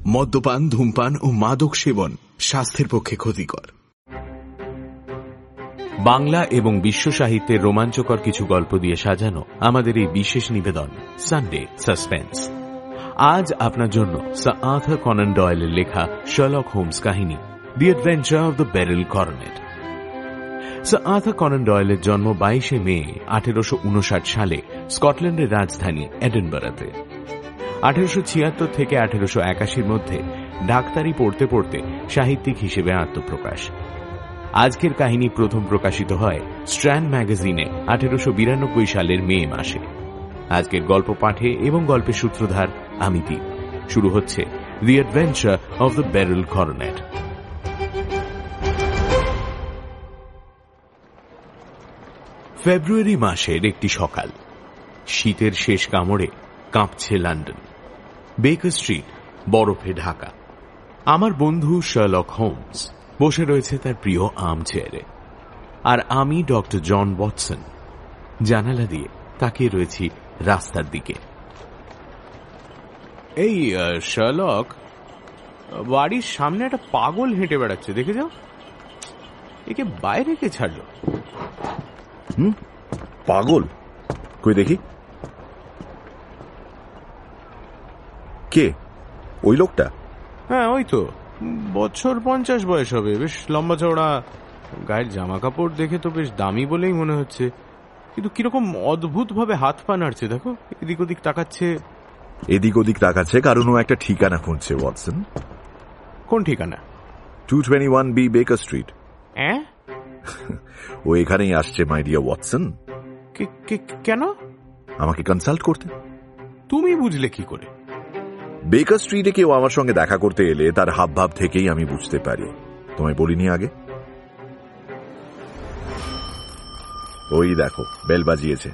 মদ্যপান, ধূমপান ও মাদক সেবন স্বাস্থ্যের পক্ষে ক্ষতিকর। বাংলা এবং বিশ্ব সাহিত্যের রোমাঞ্চকর কিছু গল্প দিয়ে সাজানো আমাদের এই বিশেষ নিবেদন সানডে সাসপেন্স। আজ আপনার জন্য স্যার আর্থার কনান ডয়েলের লেখা শার্লক হোমস কাহিনী the adventure of the beryl coronet. Sir Arthur Conan ডয়েলের জন্ম 22 মে 1859 সালে স্কটল্যান্ডের রাজধানী এডিনবরাতে। 1876 থেকে 1881 মধ্যে ডাক্তারি পড়তে পড়তে সাহিত্যিক হিসেবে আত্মপ্রকাশ। আজকের কাহিনী প্রথম প্রকাশিত হয় স্ট্র্যান্ড ম্যাগাজিনে 1892 সালের মে মাসে। আজকের গল্প পাঠে এবং গল্পের সূত্রধার আমি দীপ। শুরু হচ্ছে the adventure of the beryl coronet. February মাসের একটি সকাল। শীতের শেষ কামড়ে কাঁপছে লন্ডন। বেকার স্ট্রিট বরফে ঢাকা। আমার বন্ধু শার্লক হোমস বসে রয়েছে তার প্রিয় আর্ম চেয়ারে, আর আমি ডক্টর জন ওয়াটসন জানালা দিয়ে তাকিয়ে রয়েছি রাস্তার দিকে। এই শার্লক, বাড়ির সামনে একটা পাগল হেঁটে বেড়াচ্ছে, দেখে যাও। একে বাইরে কে ছাড়লো? পাগল? কই দেখি। কে ওই লোকটা? হ্যাঁ, ওই তো, বছর 50 বয়স হবে, বেশ লম্বা চওড়া। গায়ের জামা কাপড় দেখে তো বেশ দামি বলেই মনে হচ্ছে, কিন্তু কিরকম অদ্ভুত ভাবে হাত পা নাড়ছে, দেখো। এদিক ওদিক তাকাচ্ছে। এদিক ওদিক তাকাচ্ছে কারণ ও একটা ঠিকানা খুঁজছে। ওয়াটসন, কোন ঠিকানা? 221B বেকার স্ট্রিট। হ্যাঁ, ও এখানেই আসছে মাই ডিয়ার ওয়াটসন। কেন? আমাকে কনসাল্ট করতে। তুমি বুঝলে কি করে? বেকার স্ট্রিটে কেউ আমার সঙ্গে দেখা করতে এলে তার হাবভাব থেকেই আমি বুঝতে পারি। তোমায় বলিনি আগে? ওই দেখো, বেল বাজিয়েছে।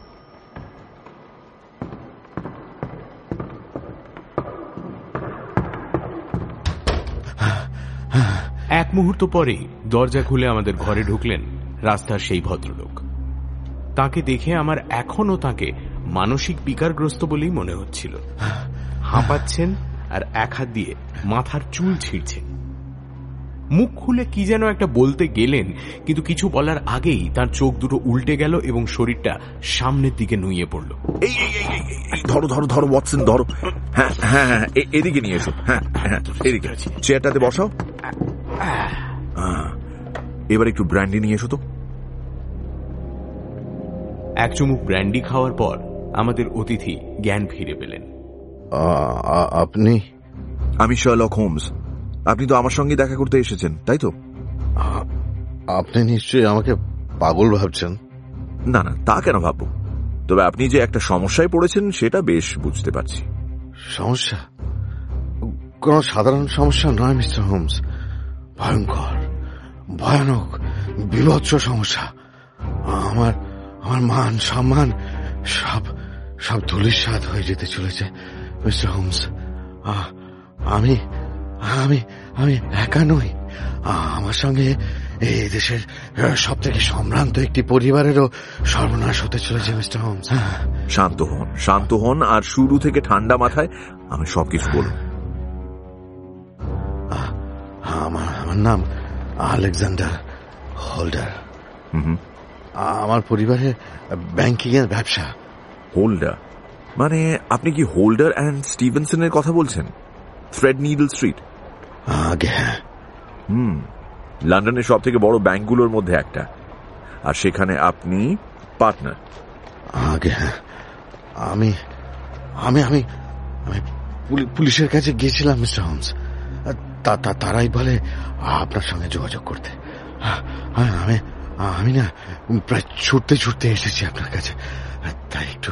এক মুহূর্ত পরেই দরজা খুলে আমাদের ঘরে ঢুকলেন রাস্তার সেই ভদ্রলোক। তাকে দেখে আমার এখনো তাকে মানসিক বিকারগ্রস্ত বলেই মনে হচ্ছিল। হাঁপাচ্ছেন আর এক হাত দিয়ে মাথার চুল ছিঁড়ছেন। মুখ খুলে কি যেন একটা বলতে গেলেন, কিন্তু কিছু বলার আগেই তার চোখ দুটো উল্টে গেল এবং শরীরটা সামনের দিকে নুয়ে পড়ল। ধরো ধরো ধরো ওয়াটসন, ধরো। হ্যাঁ হ্যাঁ হ্যাঁ, এদিকে নিয়ে এসো। হ্যাঁ হ্যাঁ, এদিকে চেয়ারটাতে বসাও। এবার একটু ব্র্যান্ডি নিয়ে এসো তো। এক চুমুক ব্র্যান্ডি খাওয়ার পর আমাদের অতিথি জ্ঞান ফিরে পেলেন। আপনি? আমি শার্লক হোমস। আপনি তো আমার সঙ্গে দেখা করতে এসেছেন, তাই তো? আপনি নিশ্চয়ই আমাকে পাগল ভাবছেন। না না, তা কেন ভাববো? তবে আপনি যে একটা সমস্যায় পড়েছেন সেটা বেশ বুঝতে পারছি। সমস্যা? কোন সাধারণ সমস্যা নয় মিস্টার হোমস, ভয়ঙ্কর, ভয়ানক, বিভৎস সমস্যা। আমার মান সম্মান সব ধূলিসাৎ হয়ে যেতে চলেছে মিস্টার হোমস। আমি আমি আমি একা নই, আমার সঙ্গে এই দেশের সব থেকে সম্ভ্রান্ত একটি পরিবারেরও সর্বনাশ হতে চলেছে মিস্টার হোমস। শান্ত হন, শান্ত হন, আর শুরু থেকে ঠান্ডা মাথায় আমি সবকিছু বলুন। আমার নাম আলেকজান্ডার হোল্ডার। আমার পরিবারের ব্যাংকিং এর ব্যবসা। হোল্ডার মানে আপনি কি হোল্ডার অ্যান্ড স্টিভেনসনের কথা বলছেন? Thread needle street? আগে হ্যাঁ। লন্ডনের সব থেকে বড় ব্যাংকগুলোর মধ্যে একটা, আর সেখানে আপনি পার্টনার। আগে হ্যাঁ, আমি আমি আমি আমি পুলিশের কাছে গিয়েছিলাম মিস্টার হোমস। তারাই বলে আপনার সঙ্গে যোগাযোগ করতে। আমি না প্রায় ছুটতে ছুটতে এসেছি আপনার কাছে, তাই একটু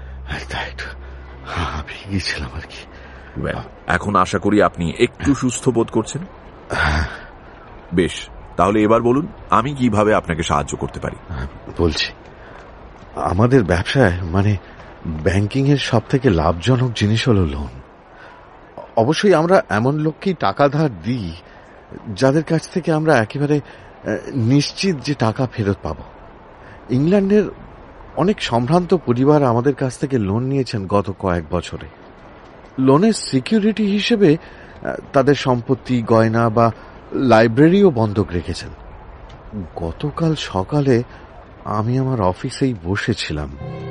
হাঁপিয়ে গিয়েছিলাম আর কি। এখন আশা করি আপনি একটু সুস্থ বোধ করছেন। বেশ, তাহলে এবার বলুন আমি কিভাবে আপনাকে সাহায্য করতে পারি। বলছি, আমাদের ব্যবসায় মানে ব্যাংকিং এর সব থেকে লাভজনক জিনিস হলো লোন। অবশ্যই আমরা এমন লোককেই টাকা ধার দিই যাদের কাছ থেকে আমরা একেবারে নিশ্চিত যে টাকা ফেরত পাব। ইংল্যান্ডের অনেক সম্ভ্রান্ত পরিবার আমাদের কাছ থেকে লোন নিয়েছেন গত কয়েক বছরে। লোনের সিকিউরিটি হিসেবে তাদের সম্পত্তি, গয়না বা লাইব্রেরিও বন্ধক রেখেছেন। গতকাল সকালে আমি আমার অফিসেই বসেছিলাম।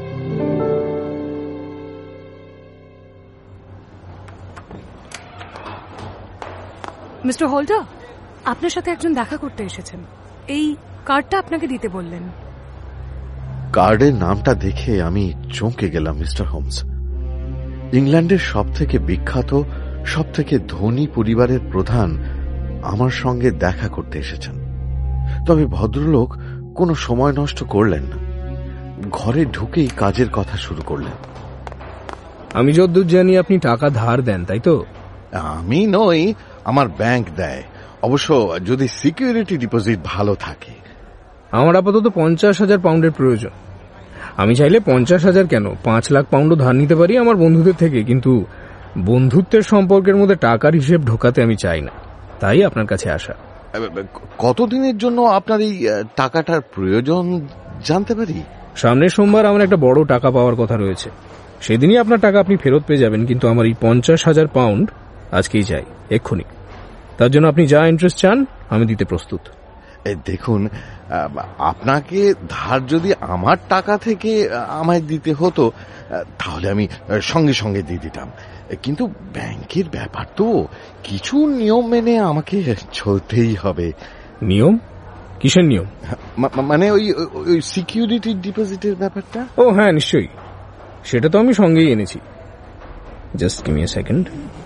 মিস্টার হোল্ডার, আপনার সাথে একজন দেখা করতে এসেছেন। এই কার্ডটা আপনাকে দিতে বললেন। কার্ডের নামটা দেখে আমি চমকে গেলাম মিস্টার হোমস। ইংল্যান্ডের সবথেকে বিখ্যাত, সবথেকে ধনী পরিবারের প্রধান আমার সঙ্গে দেখা করতে এসেছেন। তবে ভদ্রলোক কোনো সময় নষ্ট করলেন না, ঘরে ঢুকেই কাজের কথা শুরু করলেন। আমি যতদূর জানি আপনি টাকা ধার দেন, তাই তো? আমি নই, আমার ব্যাংক দেয়, অবশ্য যদি সিকিউরিটি ডিপোজিট ভালো থাকে। আমার আপাতত 50,000 পাউন্ডের প্রয়োজন। আমি চাইলে 50,000 কেন 5 লাখ পাউন্ডও ধার নিতে পারি আমার বন্ধুদের থেকে, কিন্তু বন্ধুত্বের সম্পর্কের মধ্যে টাকার হিসেব ঢোকাতে আমি চাই না, তাই আপনার কাছে আসা। কতদিনের জন্য আপনার এই টাকাটার প্রয়োজন জানতে পারি? সামনের সোমবার আমার একটা বড় টাকা পাওয়ার কথা রয়েছে। সেদিনই আপনার টাকা আপনি ফেরত পেয়ে যাবেন, কিন্তু আমার এই 50,000 পাউন্ড আজকেই চাই, এক্ষুনি। তার জন্য আপনি যা ইন্টারেস্ট চান আমি দিতে প্রস্তুত। দেখুন, আপনাকে ধার যদি আমার টাকা থেকে আমায় দিতে হতো তাহলে আমি সঙ্গে সঙ্গে দিয়ে দিতাম, কিন্তু ব্যাংকের ব্যাপার তো, কিছু নিয়ম মেনে আমাকে চলতেই হবে। নিয়ম? কিসের নিয়ম? মানে ওই সিকিউরিটি ডিপোজিটের ব্যাপারটা। ও হ্যাঁ, নিশ্চয়ই, সেটা তো আমি সঙ্গেই এনেছি। Just give me a second.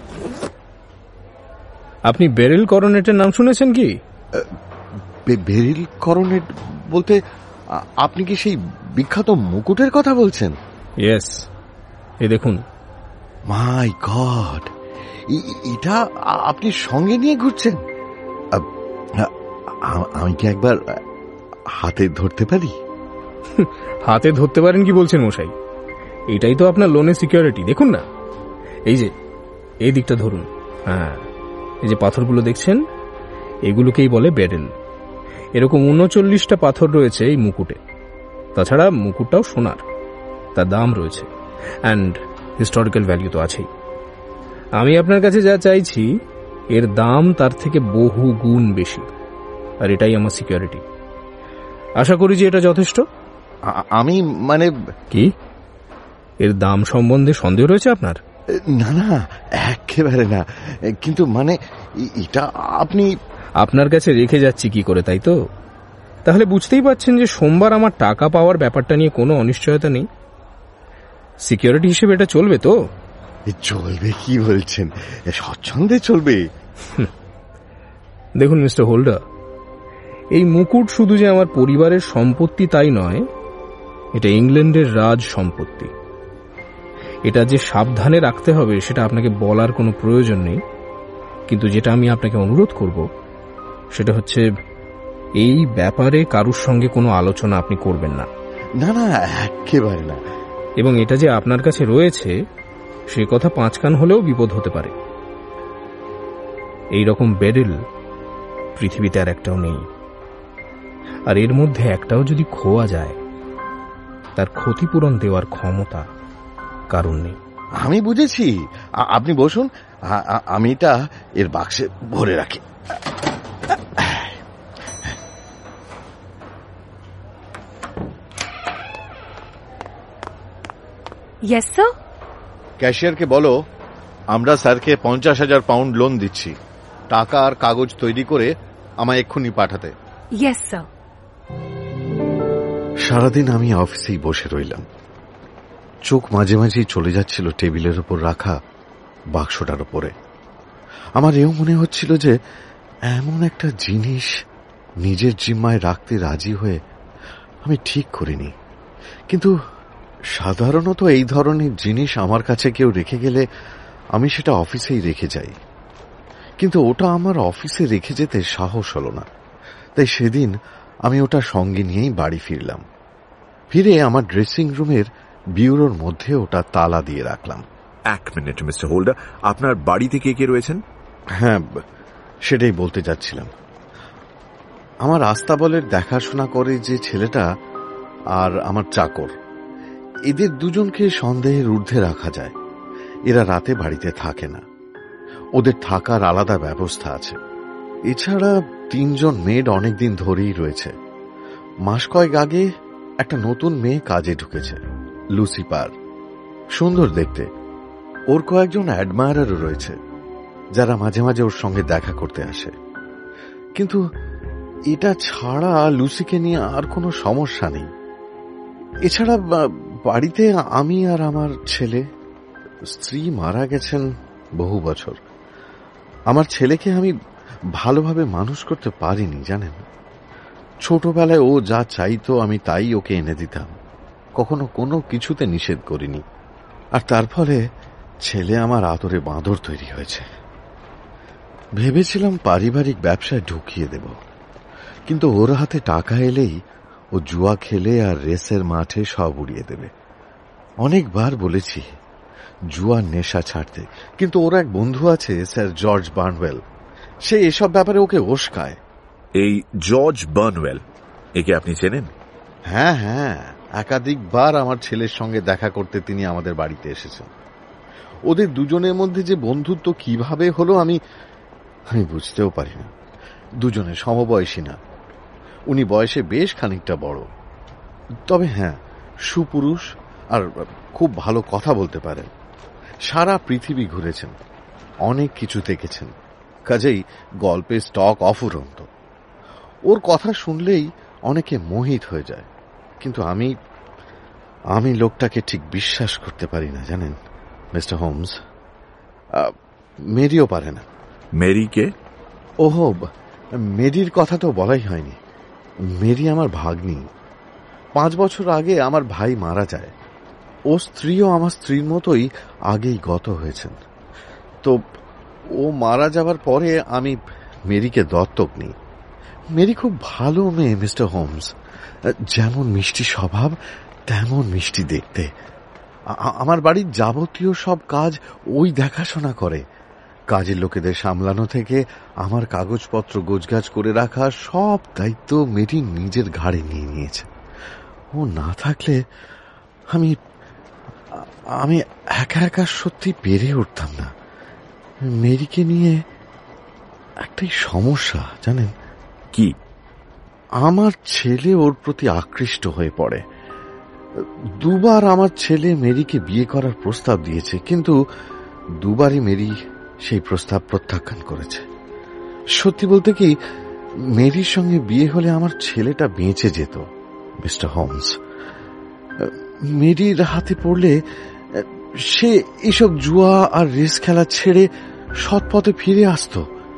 আপনি বেরিল করনেটের নাম শুনেছেন কি? বেরিল করনেট বলতে আপনি কি সেই বিখ্যাত মুকুটের কথা বলছেন? ইয়েস, এই দেখুন। মাই গড, এটা আপনি সঙ্গে নিয়ে ঘুরছেন? আমি কি একবার হাতে ধরতে পারি? হাতে ধরতে পারেন কি বলছেন মশাই? এটাই তো আপনার লোনের সিকিউরিটি। দেখুন না, এই যে এই দিকটা ধরুন। হ্যাঁ, এই যে পাথরগুলো দেখছেন, এগুলোকেই বলে বেরিল। এরকম 39টা পাথর রয়েছে এই মুকুটে। তাছাড়া মুকুটটাও সোনার, তার দাম রয়েছে, অ্যান্ড হিস্টোরিক্যাল ভ্যালু তো আছেই। আমি আপনার কাছে যা চাইছি এর দাম তার থেকে বহু গুণ বেশি, আর এটাই আমার সিকিউরিটি। আশা করি যে এটা যথেষ্ট। আমি মানে কি, এর দাম সম্বন্ধে সন্দেহ রয়েছে আপনার? না না, একেবারে না, কিন্তু মানে এটা আপনি আপনার কাছে রেখে যাচ্ছি কি করে, তাই তো? তাহলে বুঝতেই পারছেন যে সোমবার আমার টাকা পাওয়ার ব্যাপারটা নিয়ে কোনো অনিশ্চয়তা নেই। সিকিউরিটি হিসেবে এটা চলবে তো? চলবে কি বলছেন, স্বচ্ছন্দে চলবে। দেখুন মিস্টার হোল্ডার, এই মুকুট শুধু যে আমার পরিবারের সম্পত্তি তাই নয়, এটা ইংল্যান্ডের রাজ সম্পত্তি। এটা যে সাবধানে রাখতে হবে সেটা আপনাকে বলার কোনো প্রয়োজন নেই, কিন্তু যেটা আমি আপনাকে অনুরোধ করব সেটা হচ্ছে এই ব্যাপারে কারুর সঙ্গে কোনো আলোচনা আপনি করবেন না। না না, একেবারে না। এবং এটা যে আপনার কাছে রয়েছে সে কথা 5 কান হলেও বিপদ হতে পারে। এই রকম বেরিল পৃথিবীতে আর একটাও নেই, আর এর মধ্যে একটাও যদি খোয়া যায় তার ক্ষতিপূরণ দেওয়ার ক্ষমতা কারণ নেই। আমি বুঝেছি, আপনি বসুন, আমি এটা এর বাক্সে ভরে রাখি। Yes sir. ক্যাশিয়ারকে বলো আমরা স্যারকে 50,000 পাউন্ড লোন দিচ্ছি, টাকা আর কাগজ তৈরি করে আমায় এক্ষুনি পাঠাতে। Yes sir. সারাদিন আমি অফিসেই বসে রইলাম। চোখ মাঝে মাঝেই চলে যাচ্ছিল টেবিলের উপর রাখা বাক্সটার উপরে। আমার এও মনে হচ্ছিল যে এমন একটা জিনিস নিজের জিম্মায় রাখতে রাজি হয়ে আমি ঠিক করিনি, কিন্তু সাধারণত এই ধরনের জিনিস আমার কাছে কেউ রেখে গেলে আমি সেটা অফিসেই রেখে যাই, কিন্তু ওটা আমার অফিসে রেখে যেতে সাহস হল না। তাই সেদিন আমি ওটা সঙ্গে নিয়েই বাড়ি ফিরলাম। ফিরে আমার ড্রেসিং রুমের বিউরোর মধ্যে ওটা তালা দিয়ে রাখলাম। 1 মিনিট মিস্টার হোল্ডার, আপনার বাড়িতে কে কে রয়েছেন? হ্যাঁ, সেটাই বলতে যাচ্ছিলাম। আমার আস্তাবলের দেখাশোনা করে যে ছেলেটা আর আমার চাকর, এদের দুজনকে সন্দেহের ঊর্ধ্বে রাখা যায়। এরা রাতে বাড়িতে থাকে না। ওদের থাকার আলাদা ব্যবস্থা আছে। এছাড়া 3 জন মেড অনেকদিন ধরেই রয়েছে। মাস কয়েক আগে একটা নতুন মেয়ে কাজে ঢুকেছে, লুসিপার। সুন্দর দেখতে। ওর কয়েকজন অ্যাডমায়ারারও রয়েছে, যারা মাঝে মাঝে ওর সঙ্গে দেখা করতে আসে। কিন্তু এটা ছাড়া লুসিকে নিয়ে আর কোনো সমস্যা নেই। এছাড়া বাড়িতে আমি আর আমার ছেলে। স্ত্রী মারা গেছেন বহু বছর। আমার ছেলেকে আমি ভালোভাবে মানুষ করতে পারিনি, জানেন। ছোটবেলায় ও যা চাইতো আমি তাই ওকে এনে দিতাম, কখনো কোনো কিছুতে নিষেধ করিনি। আর তার ফলে ছেলে আমার আদরে বাঁদর তৈরি হয়েছে। ভেবেছিলাম পারিবারিক ব্যবসায় ঢুকিয়ে দেব, কিন্তু ওর হাতে টাকা এলেই ও জুয়া খেলে আর রেসের মাঠে সব উড়িয়ে দেবে। অনেকবার বলেছি জুয়ার নেশা ছাড়তে, কিন্তু ওর এক বন্ধু আছে, স্যার জর্জ বার্নওয়েল। সে এসব ব্যাপারে ওকে উস্কায়। এই জর্জ বার্নওয়েল, একে আপনি চেনেন? হ্যাঁ হ্যাঁ, একাধিকবার আমার ছেলের সঙ্গে দেখা করতে তিনি আমাদের বাড়িতে এসেছেন। ওদের দুজনের মধ্যে যে বন্ধুত্ব কিভাবে হলো আমি বুঝতেও পারি না। দুজনে সমবয়সী না, উনি বয়সে বেশ খানিকটা বড়। তবে হ্যাঁ, সুপুরুষ আর খুব ভালো কথা বলতে পারেন। সারা পৃথিবী ঘুরেছেন, অনেক কিছু দেখেছেন, কাজেই গল্পের স্টক অফুরন্ত। ওর কথা শুনলেই অনেকে মোহিত হয়ে যায়, কিন্তু আমি লোকটাকে ঠিক বিশ্বাস করতে পারি না, জানেন মিস্টার হোমস। মেরিও পারে না। মেরিকে? ওহো, মেরির কথা তো বলাই হয়নি। মেরি আমার ভাগ্নি। 5 বছর আগে আমার ভাই মারা যায়। ও স্ত্রীও আমার স্ত্রীর মতোই আগেই গত হয়েছেন। তো ও মারা যাবার পরে আমি মেরিকে দত্তক নিই। মেরি খুব ভালো মেয়ে মিস্টার হোমস। যেমন মিষ্টি স্বভাব, তেমন মিষ্টি দেখতে। আমার বাড়ির যাবতীয় সব কাজ ওই দেখাশোনা করে। কাজের লোকেদের সামলানো থেকে আমার কাগজপত্র গোছগাছ করে রাখা সব দায়িত্ব মেরি নিজের ঘাড়ে নিয়ে নিয়েছে। ও না থাকলে আমি একা একা সত্যি পেরে উঠতাম না। মেরিকে নিয়ে একটাই সমস্যা, জানেন কি? আমার ছেলে ওর প্রতি আকৃষ্ট হয়ে পড়ে। 2 বার আমার ছেলে মেরিকে বিয়ে করার প্রস্তাব দিয়েছে, কিন্তু 2 বারই মেরি সেই প্রস্তাব প্রত্যাখ্যান করেছে। সত্যি বলতে কি, মেরির সঙ্গে বিয়ে হলে আমার ছেলেটা বেঁচে যেত মিস্টার হোমস। মেরির হাতে পড়লে সে এসব জুয়া আর রেস খেলা ছেড়ে সৎ পথে ফিরে আসত,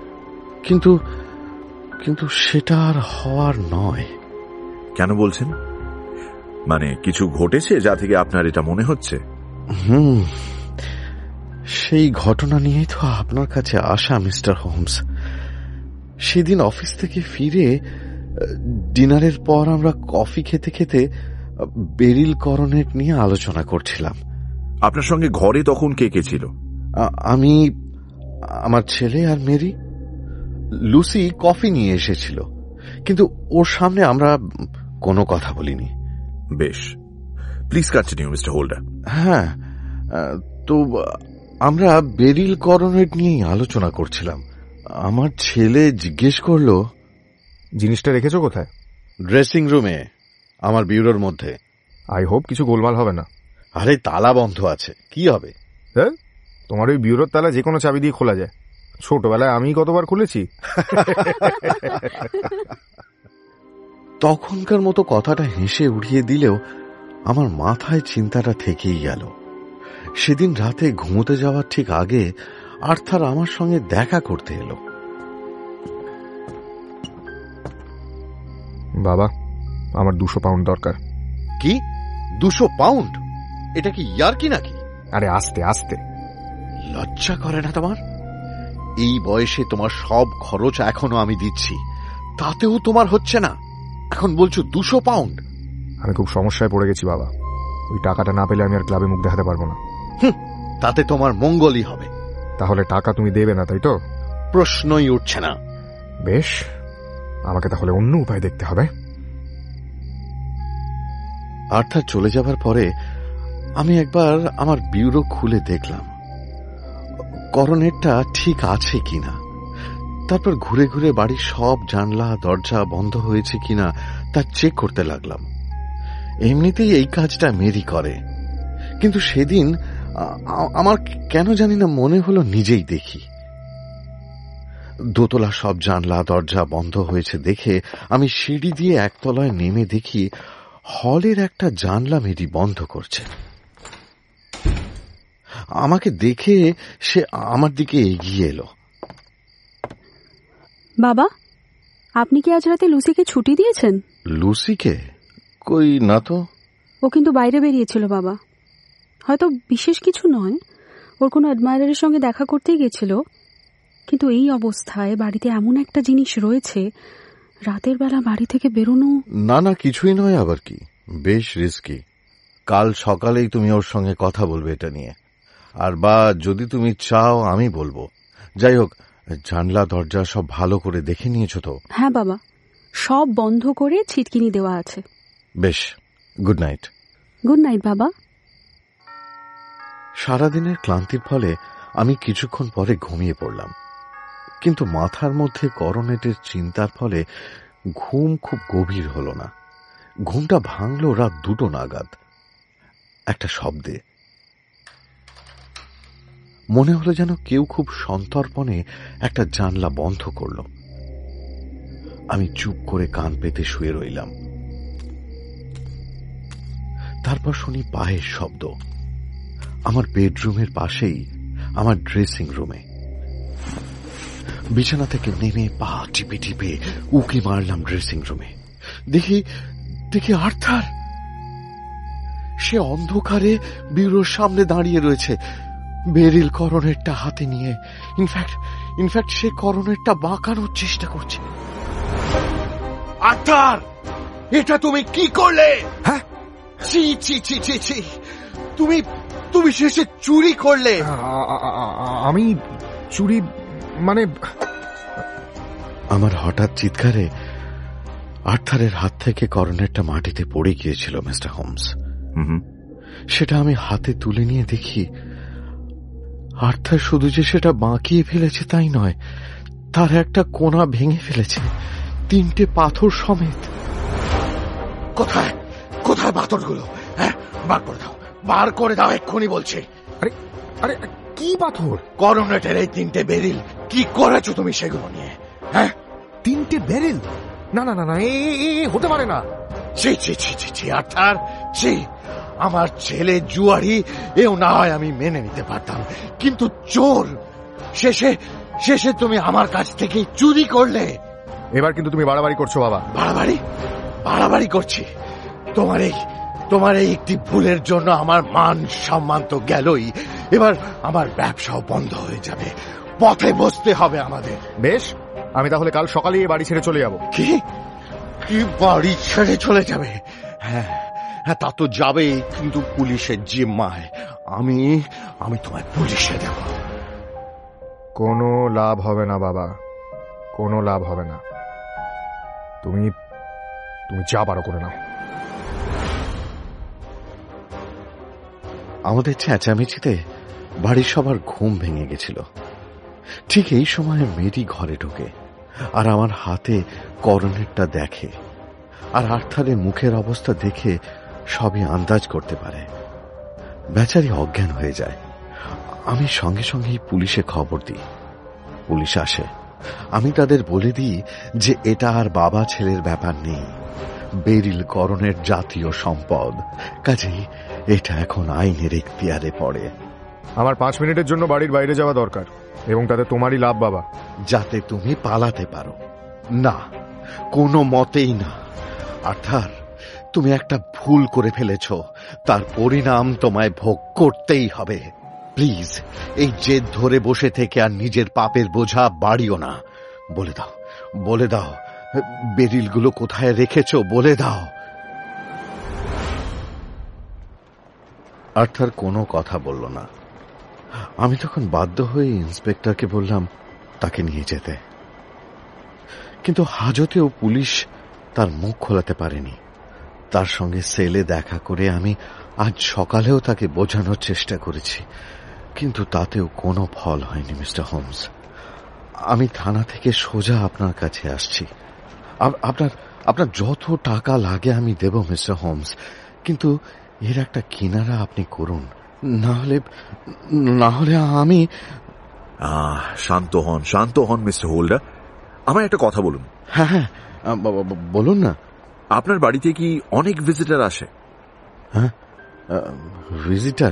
কিন্তু সেটা আর হওয়ার নয়। কেন বলছেন? মানে কিছু ঘটেছে যা থেকে আপনার এটা মনে হচ্ছে? সেই ঘটনা নিয়েই তো আপনার কাছে আসা মিস্টার হোমস। সেদিন অফিস থেকে ফিরে ডিনারের পর আমরা কফি খেতে খেতে বেরিল করনেট নিয়ে আলোচনা করছিলাম। আপনার সঙ্গে ঘরে তখন কে কে ছিল? আমি, আমার ছেলে আর মেরি। লুসি কফি নিয়ে এসেছিল, কিন্তু ওর সামনে আমরা কোনো কথা বলিনি। বেশ, প্লিজ কন্টিনিউ মিস্টার হোল্ডার। হ্যাঁ, তো আমরা বেরিল করনেট নিয়েই আলোচনা করছিলাম। আমার ছেলে জিজ্ঞেস করল, জিনিসটা রেখেছো কোথায়? ড্রেসিং রুমে, আমার বিউরোর মধ্যে। আই হোপ কিছু গোলমাল হবে না। আরে তালা বন্ধ আছে, কি হবে? হ্যাঁ, তোমার ওই বিউরোর তালা যে কোনো চাবি দিয়ে খোলা যায়। ছোটবেলায় আমি কতবার খুলেছি। তখনকার মতো কথাটা হেসে উড়িয়ে দিলেও আমার মাথায় চিন্তাটা থেকেই গেল। সেদিন রাতে ঘুমোতে যাওয়ার ঠিক আগে আর্থার আমার সঙ্গে দেখা করতে এলো। বাবা, আমার 200 পাউন্ড দরকার। কি 200 পাউন্ড? এটা কি ইয়ার্কি নাকি? আরে আস্তে আস্তে। লজ্জা করে না তোমার? এই বয়সে তোমার সব খরচ এখনো আমি দিচ্ছি, তাতেও তোমার হচ্ছে না, এখন বলছো 200 পাউন্ড? আমি খুব সমস্যায় পড়ে গেছি বাবা। ওই টাকাটা না পেলে আমি আর ক্লাবে মুখ দেখাতে পারবো না। তাতে তোমার মঙ্গলই হবে। তাহলে টাকা তুমি দেবে না, তাই তো? প্রশ্নই উঠছে না। বেশ, আমাকে তাহলে অন্য উপায় দেখতে হবে। আর্থার চলে যাবার পরে আমি একবার আমার বিউরো খুলে দেখলাম। করণেরটা ঠিক আছে কিনা। তারপর ঘুরে ঘুরে বাড়ির সব জানলা দরজা বন্ধ হয়েছে কিনা তা চেক করতে লাগলাম। এমনিতেই এই কাজটা মেরি করে, কিন্তু সেদিন আমার কেন জানি না মনে হলো নিজেই দেখি। দোতলা সব জানলা দরজা বন্ধ হয়েছে দেখে আমি সিঁড়ি দিয়ে একতলায় নেমে দেখি হলের একটা জানলা মেরি বন্ধ করছে। আমাকে দেখে সে আমার দিকে এগিয়ে এলো। বাবা, আপনি কি আজ রাতে লুসিকে ছুটি দিয়েছেন? লুসিকে? কই না তো। ও কিন্তু বাইরে বেরিয়েছিল বাবা। হয়তো বিশেষ কিছু নয়, ওর কোনো অ্যাডমায়ারের সঙ্গে দেখা করতেই গেছিল। কিন্তু এই অবস্থায় বাড়িতে এমন একটা জিনিস রয়েছে, রাতের বেলা বাড়ি থেকে বেরোনো। না না, কিছুই নয়। আবার কি, বেশ রিস্কি। কাল সকালেই তুমি ওর সঙ্গে কথা বলবে এটা নিয়ে, আর বা যদি তুমি চাও আমি বলবো। যাই হোক, জানলা দরজা সব ভালো করে দেখে নিয়েছো তো? হ্যাঁ বাবা, সব বন্ধ করে ছিটকিনি দেওয়া আছে। বেশ, গুড নাইট। গুড নাইট বাবা। সারাদিনের ক্লান্তির ফলে আমি কিছুক্ষণ পরে ঘুমিয়ে পড়লাম, কিন্তু মাথার মধ্যে করনেটের চিন্তার ফলে ঘুম খুব গভীর হল না। ঘুমটা ভাঙল রাত 2টো নাগাদ একটা শব্দে। মনে হলো যেন কেউ খুব সন্তর্পণে একটা জানলা বন্ধ করল। আমি চুপ করে কান পেতে শুয়ে রইলাম। তারপর শুনি পায়ের শব্দ আমার বেডরুমের পাশেই, আমার ড্রেসিং রুমে। বিছানা থেকে নেমে পা টিপে টিপে উকি মারলাম ড্রেসিং রুমে। দেখি আর্থার। সে অন্ধকারে বিউরোর সামনে দাঁড়িয়ে রয়েছে, বেরিল করণেরটা হাতে নিয়ে। ইনফ্যাক্ট সে করণেরটা বাঁকানোর চেষ্টা করছে। আর্থার, এটা তুমি কি করলে? হ্যাঁ, ছি ছি ছি ছি ছি, তুমি শেষে চুরি করলে। আমি চুরি মানে? আমার হঠাৎ চিৎকারে আর্থারের হাত থেকে করণেরটা মাটিতে পড়ে গিয়েছিল মিস্টার হোমস। সেটা আমি হাতে তুলে নিয়ে দেখি আর্থার শুধু যে সেটা বাঁকিয়ে ফেলেছে তাই নয়, তার একটা কোণা ভেঙে ফেলেছে, 3টে পাথর সমেত। কোথায় কোথায় পাথরগুলো? হ্যাঁ, বার করে দাও এক্ষুনি বলছে। আরে আরে, কি পাথর? করণেটের এই 3টে বেরিল। কি করেছো তুমি সেগুলো নিয়ে? হ্যাঁ, 3টে বেরিল? না না না না, এ হতে পারে না। ছি ছি ছি ছি ছি আর্থার, ছি। আমার ছেলে জুয়ারি, এও না হয় আমি মেনে নিতে পারতাম, কিন্তু চোর। শেষে তুমি আমার কাছ থেকে চুরি করলে। এবার কিন্তু তুমি বাড়াবাড়ি করছো বাবা। বাড়াবাড়ি করছি? তোমার এই একটি ভুলের জন্য আমার মান সম্মান তো গেলই, এবার আমার ব্যবসাও বন্ধ হয়ে যাবে, পথে বসতে হবে আমাদের। বেশ, আমি তাহলে কাল সকালেই বাড়ি ছেড়ে চলে যাব। কি বাড়ি ছেড়ে চলে যাবে? হ্যাঁ, তা তো যাবেই, কিন্তু পুলিশের জিম্মায়। আমি তোমায় পুলিশে দেব। কোনো লাভ হবে না বাবা, কোনো লাভ হবে না। তুমি যা পারো করে নাও। আমাদের চেঁচামেচিতে বাড়ির সবার ঘুম ভেঙে গেছিল। ঠিক এই সময় মেরি ঘরে ঢোকে আর আমার হাতে করণেরটা দেখে, আর আর্থারের মুখের অবস্থা দেখে সবই আন্দাজ করতে পারে। বেচারি অজ্ঞান হয়ে যায়। আমি সঙ্গে সঙ্গেই পুলিশে খবর দিই। পুলিশ আসে। আমি তাদের বলে দিই যে এটা আর বাবা ছেলের ব্যাপার নেই, বেরিল করণের জাতীয় সম্পদ, কাজেই এটা এখন আইনের এখতিয়ারে পড়ে। আমার 5 মিনিটের জন্য বাড়ির বাইরে যাওয়া দরকার, এবং তাতে তোমারই লাভ বাবা। যাতে তুমি পালাতে পারো। না, কোনো মতেই না। আর্থার, তুমি একটা ভুল করে ফেলেছ, তার পরিণাম তোমায় ভোগ করতেই হবে। প্লিজ, এই জেদ ধরে বসে থেকে আর নিজের পাপের বোঝা বাড়িও না। বলে দাও বেরিলগুলো কোথায় রেখেছ, বলে দাও। আর্থার কোনো কথা বলল না। আমি তখন বাধ্য হয়ে ইন্সপেক্টরকে বললাম তাকে নিয়ে যেতে, কিন্তু হাজতেও পুলিশ তার মুখ খোলাতে পারেনি। তার সঙ্গে সেলে দেখা করে আমি আজ সকালেও তাকে বোঝানোর চেষ্টা করেছি, কিন্তু তাতেও কোনো ফল হয়নি মিস্টার হোমস। আমি থানা থেকে সোজা আপনার কাছে আসছি। আপনার যত টাকা লাগে আমি দেব মিস্টার হোমস, কিন্তু এর একটা কিনারা আপনি করুন, না হলে আমি। শান্ত হন মিস্টার হোল্ডার। আমায় একটা কথা বলুন। হ্যাঁ, বলুন না। আপনার বাড়িতে কি অনেক ভিজিটর আসে? হ্যাঁ, ভিজিটর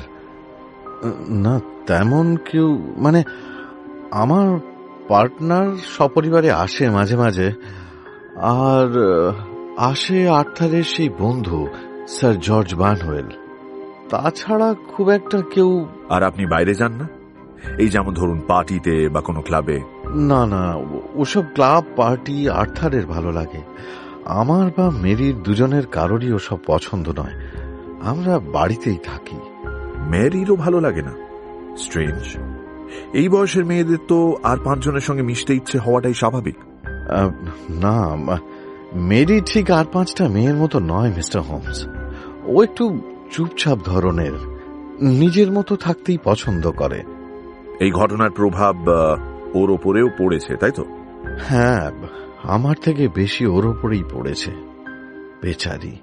না তেমন কেউ, মানে আমার পার্টনার সপরিবারে আসে মাঝে মাঝে, আর আসে আর্থারের সেই বন্ধু স্যার জর্জ বার্নওয়েল। তাছাড়া খুব একটা কেউ। আর আপনি বাইরে যান না? এই যেমন ধরুন পার্টিতে বা কোনো ক্লাবে? না, ওসব ক্লাব পার্টি আর্থারের ভালো লাগে। আমার বা মেরির দুজনের কারোরই ওসব পছন্দ নয়। আমরা বাড়িতেই থাকি। মেরিরও ভালো লাগে না? স্ট্রেঞ্জ। এই বয়সের মেয়েদের তো আর 5 জনের সঙ্গে মিশতে ইচ্ছে হওয়াটাই স্বাভাবিক। না, মেরি ঠিক আর 5টা মেয়ের মতো নয় মিস্টার হোমস। ও একটু চুপচাপ ধরনের, নিজের মতো থাকতেই পছন্দ করে। এই ঘটনার প্রভাব ওর ওপরেও পড়েছে, তাই তো? হ্যাঁ, আমার থেকে বেশি ওর ওপরেই পড়েছে, বেচারি।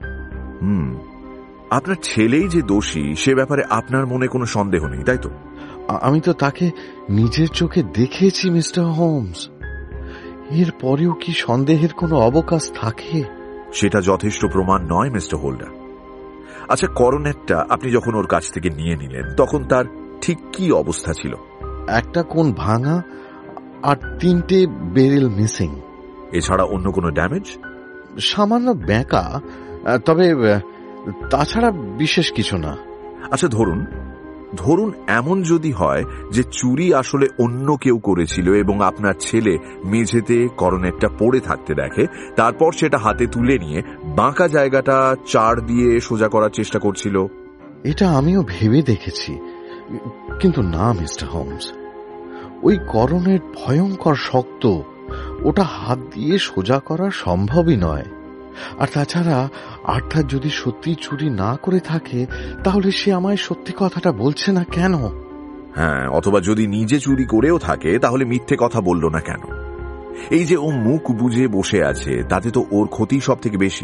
আপনার ছেলেই যে দোষী সে ব্যাপারে আপনার মনে কোনো সন্দেহ নেই, তাই তো? আমি তো তাকে নিজের চোখে দেখেছি মিস্টার হোমস। এর পরেও কি সন্দেহের কোনো অবকাশ থাকে? সেটা যথেষ্ট প্রমাণ নয় মিস্টার হোল্ডার। আচ্ছা, করনেটটা আপনি যখন ওর কাছ থেকে নিয়ে নিলেন তখন তার ঠিক কি অবস্থা ছিল? একটা কোণ ভাঙা আর 3টে বেরেল মিসিং। এছাড়া অন্য কোনো ড্যামেজ? সামান্য বেঁকা, তবে তাছাড়া বিশেষ কিছু না। আচ্ছা, ধরুন এমন যদি হয় যে চুরি আসলে অন্য কেউ করেছিল এবং আপনার ছেলে মেঝেতে করনেটটা পড়ে থাকতে দেখে, তারপর সেটা হাতে তুলে নিয়ে বাঁকা জায়গাটা চার দিয়ে সোজা করার চেষ্টা করছিল। এটা আমিও ভেবে দেখেছি, কিন্তু না মিস্টার হোমস। ওই করনেট ভয়ঙ্কর শক্ত, ওটা হাত দিয়ে সোজা করা সম্ভবই নয়। আর তাছাড়া আর্থার যদি সত্যি চুরি না করে থাকে তাহলে সে আমায় সত্যি কথাটা বলছে না কেন? হ্যাঁ, অথবা যদি নিজে চুরি করেও থাকে তাহলে মিথ্যে কথা বলল না কেন? এই যে ও মুখ বুজে বসে আছে তাতে তো ওর ক্ষতি সব থেকে বেশি।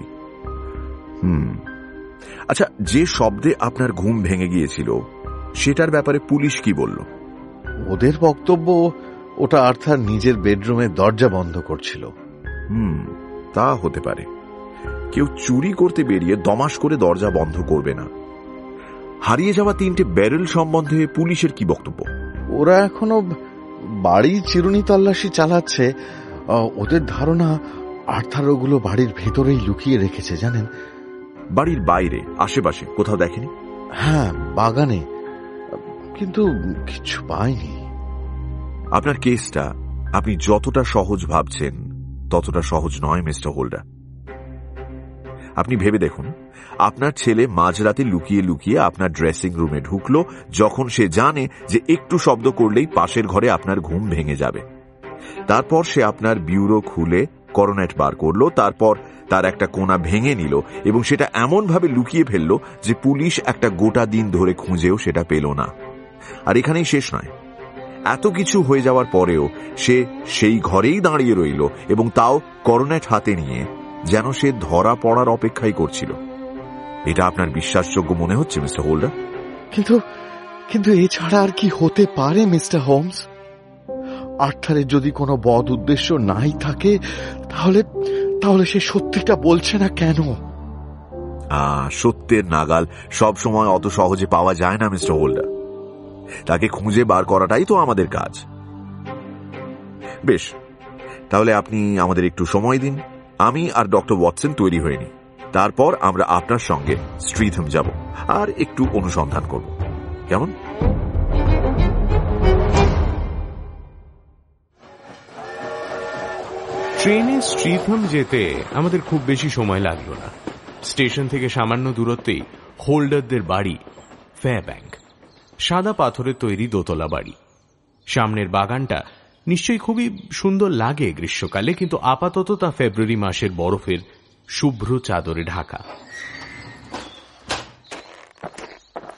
আচ্ছা, যে শব্দে আপনার ঘুম ভেঙে গিয়েছিল সেটার ব্যাপারে পুলিশ কি বলল? ওদের বক্তব্য ওটা আর্থার নিজের বেডরুমের দরজা বন্ধ করছিল। তা হতে পারে। কেউ চুরি করতে বেরিয়ে দমাস করে দরজা বন্ধ করবে না। হারিয়ে যাওয়া 3টে ব্যারেল সম্বন্ধে পুলিশের কি বক্তব্য? ওরা এখনো বাড়ি চিরুনি তল্লাশি চালাচ্ছে। ওদের ধারণা আর্থার ওগুলো বাড়ির ভেতরেই লুকিয়ে রেখেছে, জানেন। বাড়ির বাইরে আশেপাশে কোথাও দেখেনি? হ্যাঁ, বাগানে, কিন্তু কিছু পাইনি। আপনার কেসটা আপনি যতটা সহজ ভাবছেন ততটা সহজ নয় মিস্টার হোল্ডার। আপনি ভেবে দেখুন, আপনার ছেলে মাঝরাতে লুকিয়ে লুকিয়ে আপনার ড্রেসিং রুমে ঢুকলো যখন সে জানে যে একটু শব্দ করলেই পাশের ঘরে আপনার ঘুম ভেঙে যাবে। তারপর সে আপনার বিউরো খুলে করনেট বার করলো, তারপর তার একটা কোণা ভেঙে নিল এবং সেটা এমনভাবে লুকিয়ে ফেললো যে পুলিশ একটা গোটা দিন ধরে খুঁজেও সেটা পেল না। আর এখানেই শেষ নয়, এত কিছু হয়ে যাওয়ার পরেও সে সেই ঘরেই দাঁড়িয়ে রইল এবং তাও করনেট হাতে নিয়ে, যেন সে ধরা পড়ার অপেক্ষাই করছিল। এটা আপনার বিশ্বাসযোগ্য মনে হচ্ছে মিস্টার হোল্ডার? কিন্তু এছাড়া আর কি হতে পারে মিস্টার হোমস? আর্থারের যদি কোনো বদ উদ্দেশ্য নাই থাকে তাহলে সে সত্যিটা বলছে না কেন? সত্যের নাগাল সব সময় অত সহজে পাওয়া যায় না মিস্টার হোল্ডার। তাকে খুঁজে বার করাটাই তো আমাদের কাজ। বেশ, তাহলে আপনি আমাদের একটু সময় দিন। আমি আর ডক্টর ওয়াটসন তৈরি হয়নি, তারপর আমরা আপনার সঙ্গে স্ট্রিথম যাব আর একটু অনুসন্ধান করব। কেমন? ট্রেনে স্ট্রিথম যেতে আমাদের খুব বেশি সময় লাগলো না। স্টেশন থেকে সামান্য দূরত্বেই হোল্ডারদের বাড়ি ফেয়ারব্যাঙ্ক। সাদা পাথরের তৈরি দোতলা বাড়ি। সামনের বাগানটা নিশ্চয়ই খুবই সুন্দর লাগে গ্রীষ্মকালে, কিন্তু আপাতত তা ফেব্রুয়ারি মাসের বরফের শুভ্র চাদরে ঢাকা।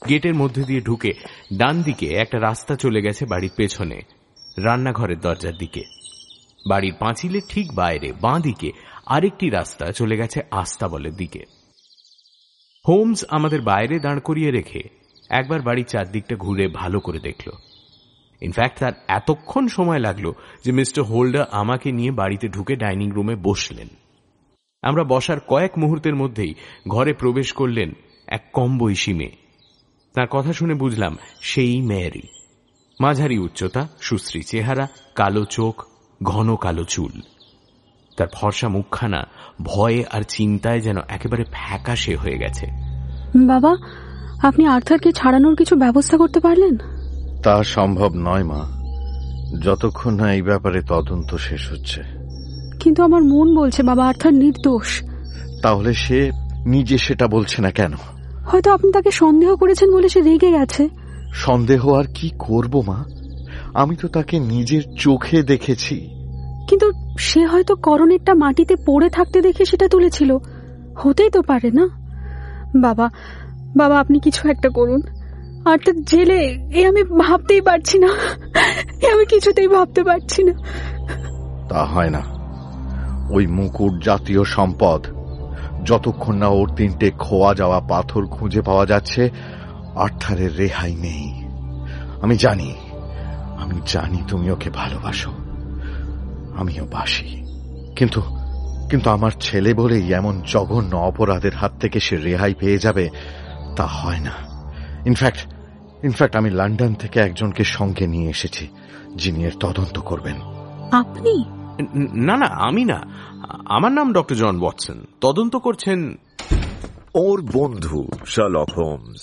গেটের মধ্যে দিয়ে ঢুকে ডান দিকে একটা রাস্তা চলে গেছে বাড়ির পেছনে, রান্নাঘরের দরজার দিকে। বাড়ির পাঁচিলের ঠিক বাইরে বাঁ দিকে আরেকটি রাস্তা চলে গেছে আস্তাবলের দিকে। হোমস আমাদের বাইরে দাঁড় করিয়ে রেখে একবার বাড়ির চারদিকটা ঘুরে ভালো করে দেখল। ইনফ্যাক্ট তার এতক্ষণ সময় লাগলো যে মিস্টার হোল্ডার আমাকে নিয়ে বাড়িতে ঢুকে ডাইনিং রুমে বসলেন। আমরা বসার কয়েক মুহূর্তের মধ্যেই ঘরে প্রবেশ করলেন এক কম বয়সী মেয়ে। তার কথা শুনে বুঝলাম সেই মেয়েরই। মাঝারি উচ্চতা, সুশ্রী চেহারা, কালো চোখ, ঘন কালো চুল। তার ফর্সা মুখখানা ভয়ে আর চিন্তায় যেন একেবারে ফ্যাকাশে হয়ে গেছে। বাবা, আপনি আর্থারকে ছাড়ানোর কিছু ব্যবস্থা করতে পারলেন? তা সম্ভব নয় মা, যতক্ষণ না এই ব্যাপারে তদন্ত শেষ হচ্ছে। কিন্তু আমার মন বলছে বাবা আর্থার নির্দোষ। তাহলে সে নিজে সেটা বলছে না কেন? হয়তো আপনি তাকে সন্দেহ করেছেন বলে সে রেগে গেছে। সন্দেহ আর কি করব মা, আমি তো তাকে নিজের চোখে দেখেছি। কিন্তু সে হয়তো করণেরটা মাটিতে পড়ে থাকতে দেখে সেটা তুলেছিল, হতেই তো পারে না? বাবা বাবা আপনি কিছু একটা করুন। আর তার জেলে এ আমি ভাবতেই পারছি না, আমি কিছুতেই ভাবতে পারছি না। তা হয় না। ওই মুকুট জাতীয় সম্পদ, যতক্ষণ না ওর 3টে খোয়া যাওয়া পাথর খুঁজে পাওয়া যাচ্ছে, আর্থারের রেহাই নেই। আমি জানি তুমি ওকে ভালোবাসো, আমিও বাসি। কিন্তু কিন্তু আমার ছেলে বলেই এমন জঘন্য অপরাধের হাত থেকে সে রেহাই পেয়ে যাবে, তা হয় না। ইনফ্যাক্ট আমি লন্ডন থেকে একজনকে সঙ্গে নিয়ে এসেছি, যিনি এর তদন্ত করবেন। আপনি? না না, আমি না। আমার নাম ডক্টর জন ওয়াটসন। তদন্ত করছেন ওর বন্ধু শার্লক হোমস।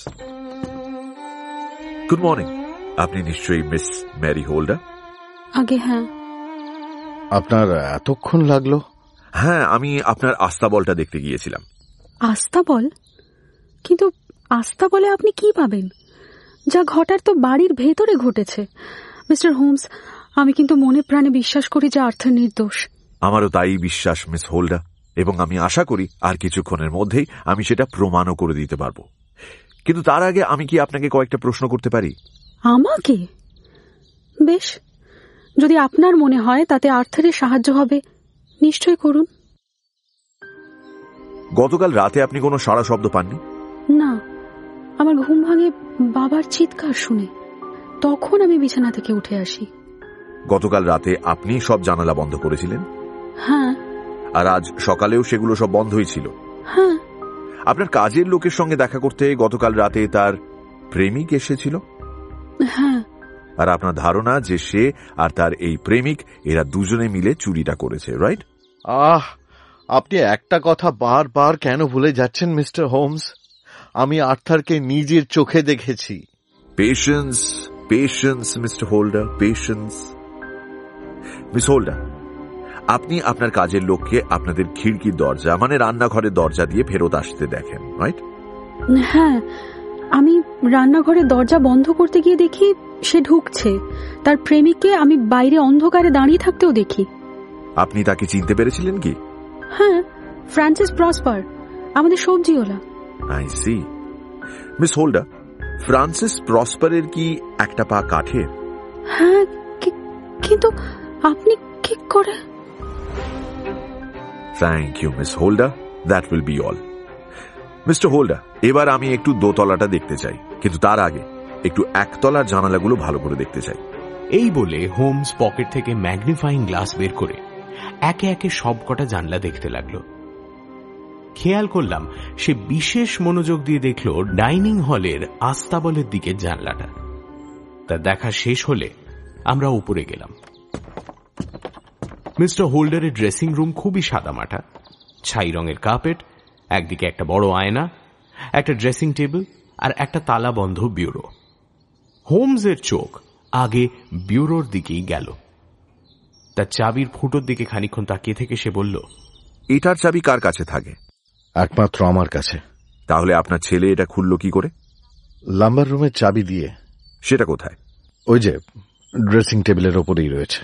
Good morning. আপনি নিশ্চয়ই মিস ম্যারি হোল্ডার? আগে হ্যাঁ। আপনার এতক্ষণ লাগলো? হ্যাঁ, আমি আপনার আস্তাবলটা দেখতে গিয়েছিলাম। আস্তাবল? কিন্তু আস্তাবলে আপনি কি পাবেন? যা ঘটার তো বাড়ির ভেতরে ঘটেছে। মিস্টার হোমস, আমি কিন্তু মনে প্রাণে বিশ্বাস করি যে আর্থার নির্দোষ। আমারও তাই বিশ্বাস মিস হোল্ডার, এবং আমি আশা করি আর কিছুক্ষণের মধ্যেই আমি সেটা প্রমাণও করে দিতে পারবো। কিন্তু তার আগে আমি কি আপনাকে কয়েকটা প্রশ্ন করতে পারি? আমাকে? বেশ, যদি আপনার মনে হয় তাতে আর্থারের সাহায্য হবে, নিশ্চয় করুন। গতকাল রাতে আপনি কোনো সাড়া শব্দ পাননি? না, আমার ঘুম ভাঙে বাবার চিৎকার শুনে। তখন আমি বিছানা থেকে উঠে আসি। গতকাল রাতে আপনি সব জানালা বন্ধ করেছিলেন? হ্যাঁ। আর আজ সকালেও সেগুলো সব বন্ধই ছিল? হ্যাঁ। আপনার কাজের লোকের সঙ্গে দেখা করতে গতকাল রাতে তার প্রেমিক এসেছিল? হ্যাঁ। আর আপনার ধারণা যে সে আর তার এই প্রেমিক এরা দুজনে মিলে চুরিটা করেছে, রাইট? আপনি একটা কথা বারবার কেন ভুলে যাচ্ছেন মিস্টার হোমস? আমি আর্থারকে নিজের চোখে দেখেছি। Patience, patience mister Holder, patience. Miss Holder, আপনি আপনার কাজের লোককে আপনাদের খিড়কির দরজা মানে রান্নাঘরের দরজা দিয়ে ফেরত আসতে দেখেন, রাইট? হ্যাঁ, আমি রান্নাঘরের দরজা বন্ধ করতে গিয়ে দেখি সে ঢুকছে। তার প্রেমিককে আমি বাইরে অন্ধকারে দাঁড়িয়ে থাকতেও দেখি। আপনি তাকে চিনতে পেরেছিলেন কি? হ্যাঁ, ফ্রান্সিস প্রসপার, আমাদের সবজিওয়ালা। I see. Miss Holder, Francis প্রসপারের কি একটা পা কাঠের? হ্যাঁ, কিন্তু আপনি কি করে? Thank you miss Holder, that will be all. Mister Holder, এবার আমি একটু দোতলাটা দেখতে চাই, কিন্তু তার আগে একটু একতলার জানালাগুলো ভালো করে দেখতে চাই। এই বলে হোমস পকেট থেকে ম্যাগনিফাইং গ্লাস বের করে একে একে সবকটা জানলা দেখতে লাগলো। খেয়াল করলাম সে বিশেষ মনোযোগ দিয়ে দেখল ডাইনিং হলের আস্তাবলের দিকে জানলাটা। তার দেখা শেষ হলে আমরা উপরে গেলাম। মিস্টার হোল্ডারের ড্রেসিং রুম খুবই সাদামাটা, ছাই রঙের কার্পেট, একদিকে একটা বড় আয়না, একটা ড্রেসিং টেবিল আর একটা তালা বন্ধ ব্যুরো। হোমসের চোখ আগে ব্যুরোর দিকেই গেল। তার চাবির ফুটোর দিকে খানিকক্ষণ তাকিয়ে থেকে সে বলল, এটার চাবি কার কাছে থাকে? একমাত্র আমার কাছে। তাহলে আপনার ছেলে এটা খুলল কি করে? লাম্বার রুমের চাবি দিয়ে। সেটা কোথায়? ওই যে ড্রেসিং টেবিলের ওপরেই রয়েছে।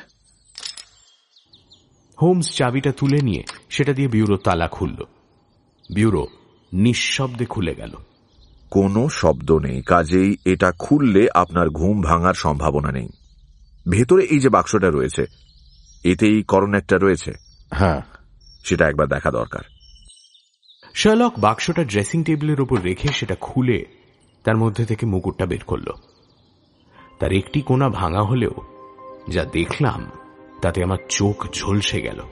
হোমস চাবিটা তুলে নিয়ে সেটা দিয়ে ব্যুরো তালা খুলল। ব্যুরো নিঃশব্দে খুলে গেল। কোনো শব্দ নেই, কাজেই এটা খুললে আপনার ঘুম ভাঙার সম্ভাবনা নেই। ভেতরে এই যে বাক্সটা রয়েছে, এতেই করোনেটটা রয়েছে। হ্যাঁ, সেটা একবার দেখা দরকার। শার্লক বাক্সটা ড্রেসিং টেবিলের উপর রেখে সেটা খুলে তার মধ্যে থেকে মুকুটটা বের করল। তার একটি কোণা ভাঙা হলেও যা দেখলাম তাতে আমার চোখ ঝলসে গেল।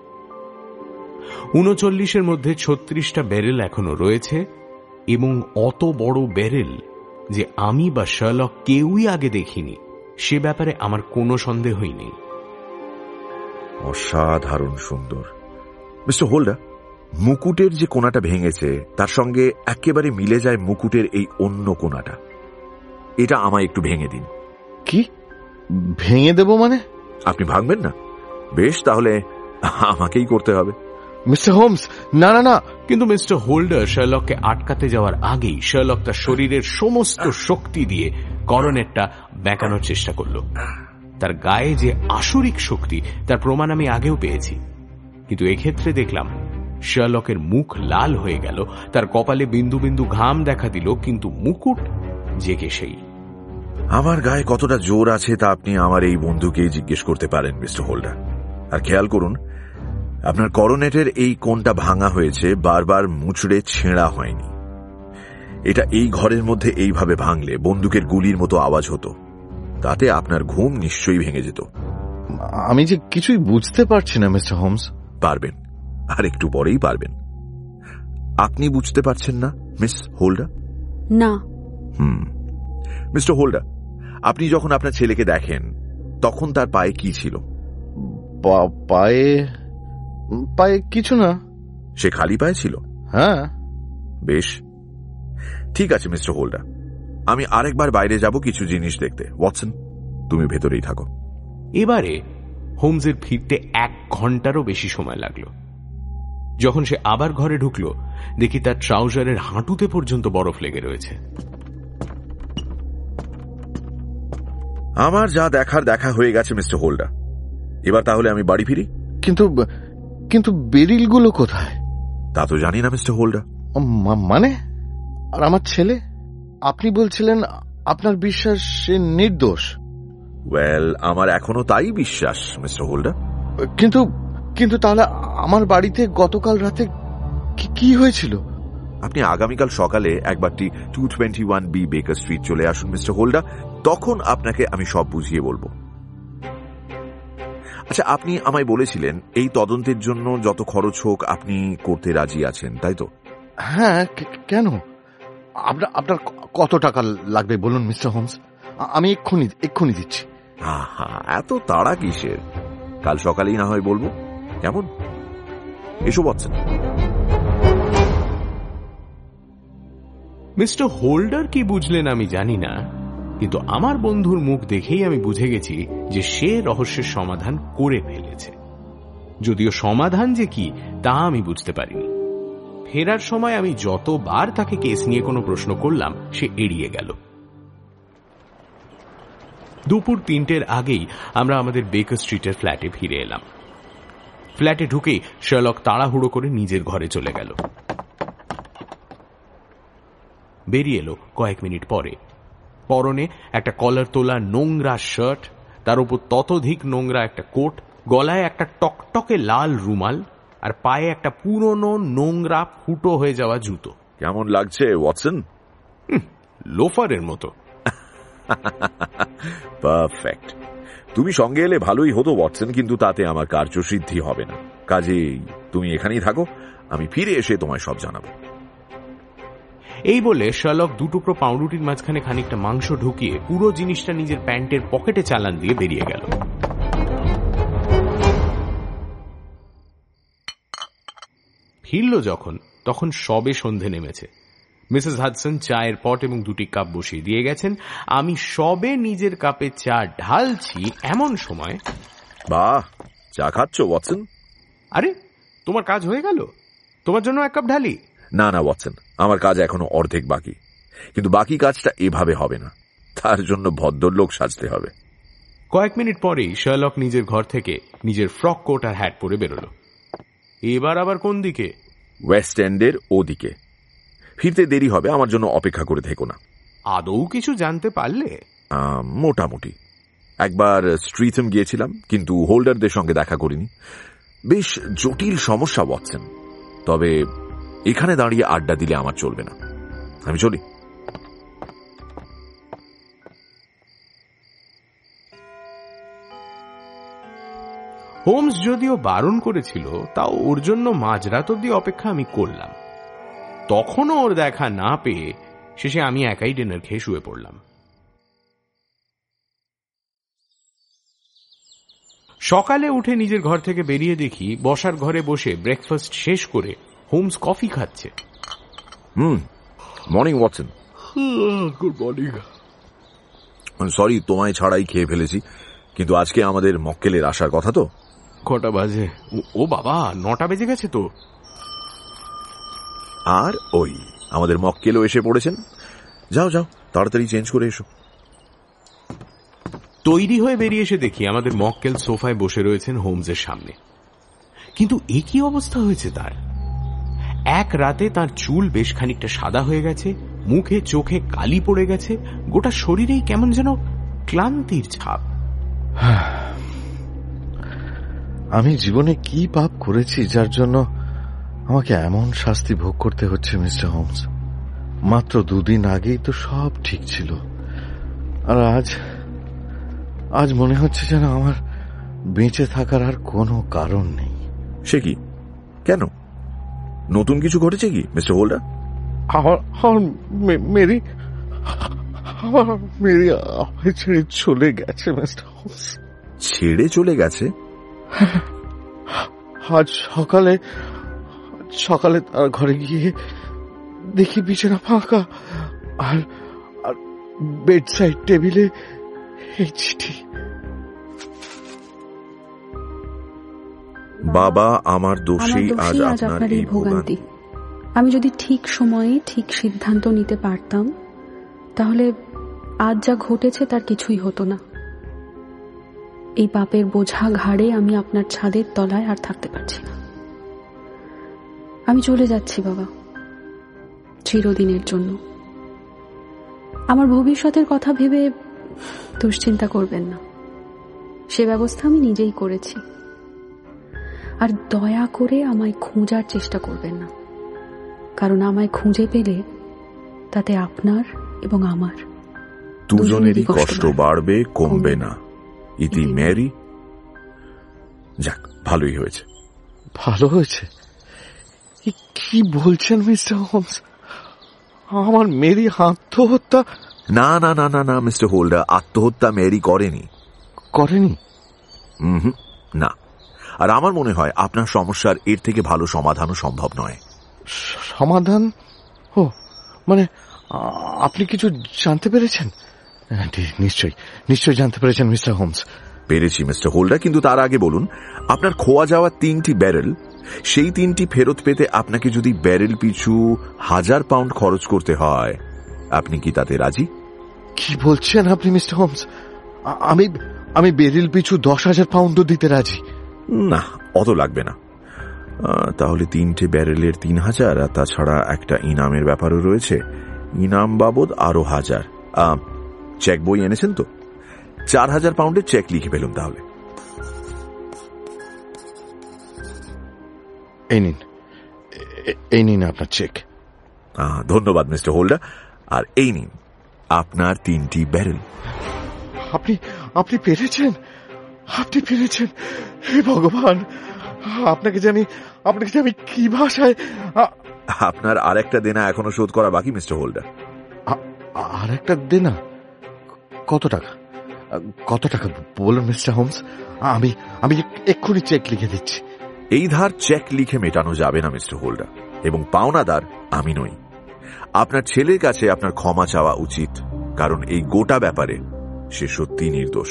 ৩৯-এর মধ্যে ৩৬টা ব্যারেল এখনো রয়েছে, এবং অত বড় ব্যারেল যে আমি বা শার্লক কেউই আগে দেখিনি সে ব্যাপারে আমার কোনো সন্দেহই নেই। অসাধারণ সুন্দর। মিস্টার হোল্ডার, মুকুটের যে কোণাটা ভেঙেছে তার সঙ্গে একেবারে মিলে যায় মুকুটের এই অন্য কোণাটা। এটা আমায় একটু ভেঙে দিন। কি ভেঙে দেব মানে? আপনি ভাঙবেন না? বেশ, তাহলে আমাকেই করতে হবে। মিস্টার হোমস, না না না। কিন্তু মিস্টার হোল্ডার শার্লককে আটকাতে যাওয়ার আগেই শার্লক তার শরীরের সমস্ত শক্তি দিয়ে করোনেটটা বেঁকানোর চেষ্টা করল। তার গায়ে যে আসরিক শক্তি তার প্রমাণ আমি আগেও পেয়েছি, কিন্তু এক্ষেত্রে দেখলাম শার্লকের মুখ লাল হয়ে গেল, তার কপালে বিন্দু বিন্দু ঘাম দেখা দিল, কিন্তু মুকুট জেগে সেই। আমার গায়ে কতটা জোর আছে তা আপনি আমার এই বন্ধুকেই জিজ্ঞেস করতে পারেন মিস্টার হোল্ডার। আর খেয়াল করুন, আপনার করোনেটের এই কোণটা ভাঙা হয়েছে, বারবার মুচড়ে ছেঁড়া হয়নি। এটা এই ঘরের মধ্যে এইভাবে ভাঙলে বন্দুকের গুলির মতো আওয়াজ হতো, তাতে আপনার ঘুম নিশ্চয়ই ভেঙে যেত। আমি যে কিছুই বুঝতে পারছি না মিস্টার হোমস। পারবেন, আর একটু পরেই পারবেন। আপনি বুঝতে পারছেন না মিস হোল্ডার? না। মিস্টার হোল্ডার, আপনি যখন আপনার ছেলেকে দেখেন তখন তার পায়ে কি ছিল? পায়ে পায়ে কিছু না। সে খালি পায়ে ছিল? হ্যাঁ। বেশ, ঠিক আছে মিস্টার হোল্ডার, আমি আরেকবার বাইরে যাব কিছু জিনিস দেখতে। ওয়াটসন, তুমি ভেতরেই থাকো। এবারে হোমসের ফিরতে 1 ঘন্টারও বেশি সময় লাগলো। যখন সে আবার ঘরে ঢুকলো, দেখি তার ট্রাউজারের হাঁটুতে পর্যন্ত বরফ লেগে রয়েছে। আমার যা দেখার দেখা হয়ে গেছে মিস্টার হোল্ডার, এবার তাহলে আমি বাড়ি ফিরি। কিন্তু কিন্তু বেরিলগুলো কোথায়? তা তো জানি না মিস্টার হোল্ডার। মানে? আর আমার ছেলে? আপনি বলছিলেন আপনার বিশ্বাস সে নির্দোষ। ওয়েল, আমার এখনো তাই বিশ্বাস মিস্টার হোল্ডার। কিন্তু কিন্তু তাহলে আমার বাড়িতে গতকাল রাতে কি হয়েছিল? আপনি আগামীকাল সকালে একবারটি 221B বেকার স্ট্রিট চলে আসুন মিস্টার হোল্ডার, তখন আপনাকে আমি সব বুঝিয়ে বলবো। আচ্ছা, আপনি আমায় বলেছিলেন এই তদন্তের জন্য যত খরচ হোক আপনি করতে রাজি আছেন, তাই তো? হ্যাঁ। কেন? আপনার কত টাকা লাগবে বলুন মিস্টার হোমস, আমি এক্ষুনি দিচ্ছি। এত তাড়া কিসের? কাল সকালেই না হয় বলবো, কেমন? এসব হচ্ছে। মিস্টার হোল্ডার কি বুঝলেন আমি জানি না, কিন্তু আমার বন্ধুর মুখ দেখেই আমি বুঝে গেছি যে সে রহস্যের সমাধান করে ফেলেছে। যদিও সমাধান যে কি তা আমি বুঝতে পারিনি। ফেরার সময় আমি যতবার তাকে কেস নিয়ে কোনো প্রশ্ন করলাম সে এড়িয়ে গেল। দুপুর 3টের আগেই আমরা আমাদের বেকার স্ট্রিটের ফ্ল্যাটে ফিরে এলাম। ফ্ল্যাটে ঢুকেই শার্লক তাড়াহুড়ো করে নিজের ঘরে চলে গেল। বেরিয়ে এলো কয়েক মিনিট পরে, পরনে একটা কলার তোলা নোংরা শার্ট, তার উপর ততোধিক নোংরা একটা কোট, গলায় একটা টকটকে লাল রুমাল, আর পায়ে একটা পুরনো নোংরা ফুটো হয়ে যাওয়া জুতো। কেমন লাগছে ওয়াটসন? লোফারের মতো। পারফেক্ট। তুমি সঙ্গে এলে ভালোই হতো ওয়াটসন, কিন্তু তাতে আমার কার্যসিদ্ধি হবে না। কাজেই তুমি এখানেই থাকো, আমি ফিরে এসে তোমায় সব জানাবো। এই বলে শার্লক 2 টুকরো পাউরুটির মাঝখানে খানিকটা মাংস ঢুকিয়ে পুরো জিনিসটা নিজের প্যান্টের পকেটে চালান দিয়ে বেরিয়ে গেল। ফিরল যখন, তখন সবে সন্ধে নেমেছে। মিসেস হাডসন চায়ের পট এবং 2টি কাপ বসিয়ে দিয়ে গেছেন। আমি সবে নিজের কাপে চা ঢালছি এমন সময়। বাহ, চা খাচ্ছ ওয়াটসন? আরে, তোমার কাজ হয়ে গেল? তোমার জন্য 1 কাপ ঢালি? না না ওয়াটসন, আমার কাজ এখনো অর্ধেক বাকি, কিন্তু বাকি কাজটা এভাবে হবে না, তার জন্য ভদ্রলোক সাজতে হবে। কয়েক মিনিট পরেই শার্লক নিজের ঘর থেকে নিজের ফ্রক কোট আর হ্যাট পরে বেরোলো। এবার আবার কোন দিকে? ওয়েস্ট এন্ডের ওদিকে। ফিরতে দেরি হবে, আমার জন্য অপেক্ষা করে থেকো না। আদৌ কিছু জানতে পারলে? মোটামুটি। একবার স্ট্রিথম গিয়েছিলাম, কিন্তু হোল্ডারদের সঙ্গে দেখা করিনি। বেশ জটিল সমস্যা ওয়াটসন, তবে এখানে দাঁড়িয়ে আড্ডা দিলে আমার চলবে না। আমি চলি। হোমস যদিও বারণ করেছিল, তাও ওর জন্য মাঝরাত অব্দি অপেক্ষা আমি করলাম। তখনও ওর দেখা না পেয়ে শেষে আমি একাই ডিনার খেয়ে শুয়ে পড়লাম। সকালে উঠে নিজের ঘর থেকে বেরিয়ে দেখি বসার ঘরে বসে ব্রেকফাস্ট শেষ করে হোমস কফি খাচ্ছে। Morning Watson. Good morning. Sorry, তোমায় ছাড়াই খেয়ে ফেলেছি, কিন্তু আজকে আমাদের মক্কেলের আসার কথা তো। কটা বাজে? ও বাবা, 9টা বেজে গেছে তো। আর ওই আমাদের মক্কেলও এসে পড়েছেন। যাও যাও, তাড়াতাড়ি চেঞ্জ করে এসো। তৈরি হয়ে বেরিয়ে এসে দেখি আমাদের মক্কেল সোফায় বসে রয়েছেন হোমসের সামনে। কিন্তু এ কি অবস্থা হয়েছে তার! এক রাতে তার চুল বেশ খানিকটা সাদা হয়ে গেছে, মুখে চোখে কালি পড়ে গেছে, গোটা শরীরেই কেমন যেন ক্লান্তির ছাপ। আমি জীবনে কি পাপ করেছি যার জন্য আমাকে এমন শাস্তি ভোগ করতে হচ্ছে মিস্টার হোমস? মাত্র 2 দিন আগেই তো সব ঠিক ছিল, আর আজ মনে হচ্ছে যেন আমার বেঁচে থাকার আর কোনো কারণ নেই। সে কি? কেন? নতুন কিছু ঘটেছে কি মিস্টার হোল্ডার? মেরি আমায় ছেড়ে চলে গেছে মিস্টার হোমস। ছেড়ে চলে গেছে? আজ সকালে তার ঘরে গিয়ে দেখি বিছানা ফাঁকা, আর বেড সাইড টেবিলে এই চিঠি। বাবা, আমার দোষেই আজ আপনার এই ভোগান্তি। আমি যদি ঠিক সময়ে ঠিক সিদ্ধান্ত নিতে পারতাম, তাহলে আজ যা ঘটেছে তার কিছুই হতো না। এই পাপের বোঝা ঘাড়ে আমি আপনার ছাদের তলায় আর থাকতে পারছি না। আমি চলে যাচ্ছি বাবা, চিরদিনের জন্য। আমার ভবিষ্যতের কথা ভেবে দুশ্চিন্তা করবেন না, সে ব্যবস্থা আমি নিজেই করেছি। আর দয়া করে আমায় খোঁজার চেষ্টা করবেন না, কারণ আমায় খুঁজে পেলে তাতে আপনার এবং আমার দুজনেরই কষ্ট বাড়বে, কমবে না। ইতি মেরি। যাক, ভালোই হয়েছে। ভালো হয়েছে? কি বলছেন মিস্টার হোমস? আমার মেরি আত্মহত্যা? না না না না না মিস্টার হোল্ডার, আত্মহত্যা মেরি করেনি। করেনি? না। আর আমার মনে হয় আপনার সমস্যার এর থেকে ভালো সমাধানও সম্ভব নয়। সমাধান? ও, মানে আপনি কিছু জানতে পেরেছেন? নিশ্চয়ই জানতে পেরেছেন মিস্টার হোমস। পেরেছি মিস্টার হোল্ডার, কিন্তু তার আগে বলুন, আপনার খোয়া যাওয়া 3টি ব্যারেল, সেই 3টি ফেরত পেতে আপনাকে যদি ব্যারেল পিছু 1000 পাউন্ড খরচ করতে হয়, আপনি কি তাতে রাজি? কি বলছেন আপনি মিস্টার হোমস? আমি ব্যারেল পিছু 10,000 পাউন্ডও দিতে রাজি। না, অত লাগবে না। তাহলে 3টে ব্যারেলের 3000, আর তাছাড়া একটা ইনামের ব্যাপারও রয়েছে। ইনাম বাবদ আরো 1000। চেক বই এনেছেন তো? 4000 পাউন্ডের চেক লিখে ফেলুন তাহলে। এই নিন আপনার চেক। ধন্যবাদ মিস্টার হোল্ডার। আর এই নিন আপনার 3টি ব্যারেল। আপনি পেরেছেন? আপনি পেরেছেন? হে ভগবান, আপনাকে জানি কি ভাষায়। আপনার আরেকটা দেনা এখনো শোধ করা বাকি মিস্টার হোল্ডার। আরেকটা দেনা? কত টাকা বলুন মিস্টার হোমস? আমি এক্ষুনি চেক লিখে দিচ্ছি। এই ধার চেক লিখে মেটানো যাবে না মিস্টার হোল্ডার, এবং পাওনাদার আমি নই। আপনার ছেলের কাছে আপনার ক্ষমা চাওয়া উচিত, কারণ এই গোটা ব্যাপারে সে সত্যি নির্দোষ।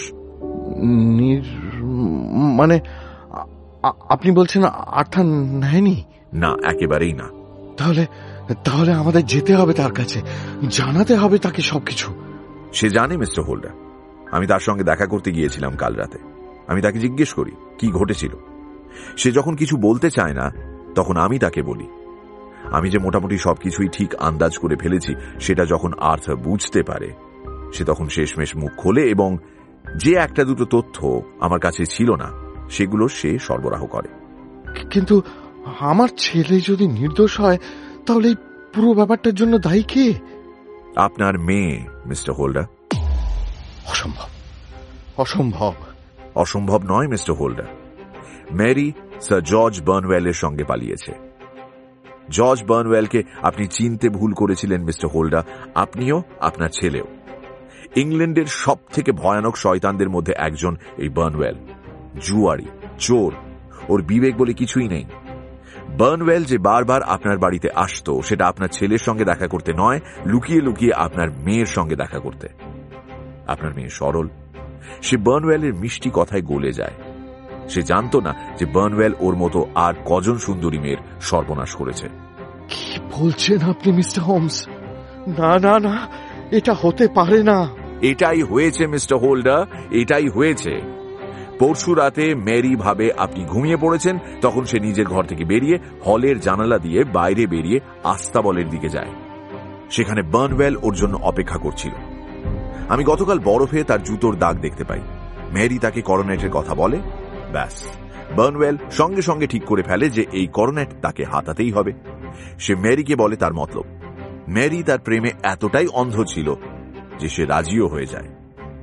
মানে আপনি বলছেন আর্থার নেয়নি? না, একেবারেই না। তাহলে আমাদের যেতে হবে তার কাছে, জানাতে হবে তাকে সবকিছু। সে জানে মিস্টার হোল্ডার। আমি তার সঙ্গে দেখা করতে গিয়েছিলাম কাল রাতে। আমি তাকে জিজ্ঞেস করি কি ঘটেছিল। সে যখন কিছু বলতে চায় না, তখন আমি তাকে বলি। আমি যে মোটামুটি সবকিছুই ঠিক আন্দাজ করে ফেলেছি সেটা যখন আর্থার বুঝতে পারে, সে তখন শেষমেশ মুখ খোলে এবং যে একটা দুটো তথ্য আমার কাছে ছিল না সেগুলো সে সরবরাহ করে। কিন্তু আমার ছেলে যদি নির্দোষ হয় তাহলে এই পুরো ব্যাপারটার জন্য দায়ী কে? আপনার মেয়ে, মিস্টার হোল্ডার। অসম্ভব, অসম্ভব। অসম্ভব নয় mister Holder. Mary sir George বার্নওয়েলের সঙ্গে পালিয়েছে। জর্জ বার্নওয়েলকে আপনি চিনতে ভুল করেছিলেন মিস্টার হোল্ডার, আপনিও আপনার ছেলেও। ইংল্যান্ডের সব থেকে ভয়ানক শয়তানদের মধ্যে একজন এই বার্নওয়েল। জুয়ারি, চোর, ওর বিবেক বলে কিছুই নেই। বার্নওয়েল যে বারবার আপনার বাড়িতে আসতো সেটা আপনার ছেলের সঙ্গে দেখা করতে নয়, লুকিয়ে লুকিয়ে আপনার মেয়ের সঙ্গে দেখা করতে। আপনার মেয়ে সরল, সে বার্নওয়েলের মিষ্টি কথায় গলে যায়। সে জানত না যে বার্নওয়েল ওর মতো আর কজন সুন্দরী মেয়ের সর্বনাশ করেছে। কি বলছেন আপনি মিস্টার হোমস? না না না, এটা হতে পারে না। এটাই হয়েছে মিস্টার হোল্ডার, এটাই হয়েছে। পরশু রাতে মেরি ভাবে আপনি ঘুমিয়ে পড়েছেন, তখন সে নিজের ঘর থেকে বেরিয়ে হলের জানালা দিয়ে বাইরে বেরিয়ে আস্তাবলের দিকে যায়। সেখানে বার্নওয়েল ওর জন্য অপেক্ষা করছিল। আমি গতকাল বরফে তার জুতোর দাগ দেখতে পাই। মেরি তাকে করোনেটের কথা বলে, ব্যাস বার্নওয়েল সঙ্গে সঙ্গে ঠিক করে ফেলে যে এই করোনেট তাকে হাতাতেই হবে। সে মেরিকে বলে তার মতলব। মেরি তার প্রেমে এতটাই অন্ধ ছিল যে সে রাজিও হয়ে যায়।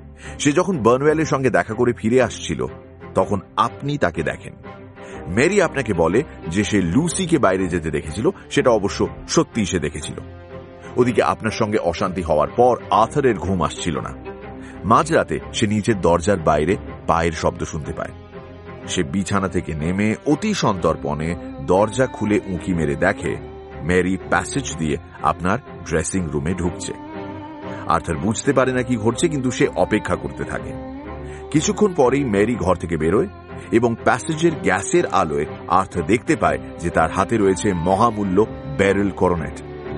সে যখন বার্নওয়েলের সঙ্গে দেখা করে ফিরে আসছিল তখন আপনি তাকে দেখেন। মেরি আপনাকে বলে যে সে লুসিকে বাইরে যেতে দেখেছিল, সেটা অবশ্য সত্যি সে দেখেছিল। ওদিকে আপনার সঙ্গে অশান্তি হওয়ার পর আর্থারের ঘুম আসছিল না। মাঝরাতে সে নিচের দরজার বাইরে পায়ের শব্দ শুনতে পায়। সে বিছানা থেকে নেমে অতি সন্তর্পণে দরজা খুলে উঁকি মেরে দেখে মেরি প্যাসেজ দিয়ে আপনার ড্রেসিং রুমে ঢুকছে। আর্থার বুঝতে পারে না কি ঘটছে, কিন্তু সে অপেক্ষা করতে থাকে। কিছুক্ষণ পরেই মেরি ঘর থেকে বেরোয় এবং প্যাসেজের গ্যাসের আলোয় আর্থার দেখতে পায় যে তার হাতে রয়েছে মহামূল্য ব্যারেল করোনেট।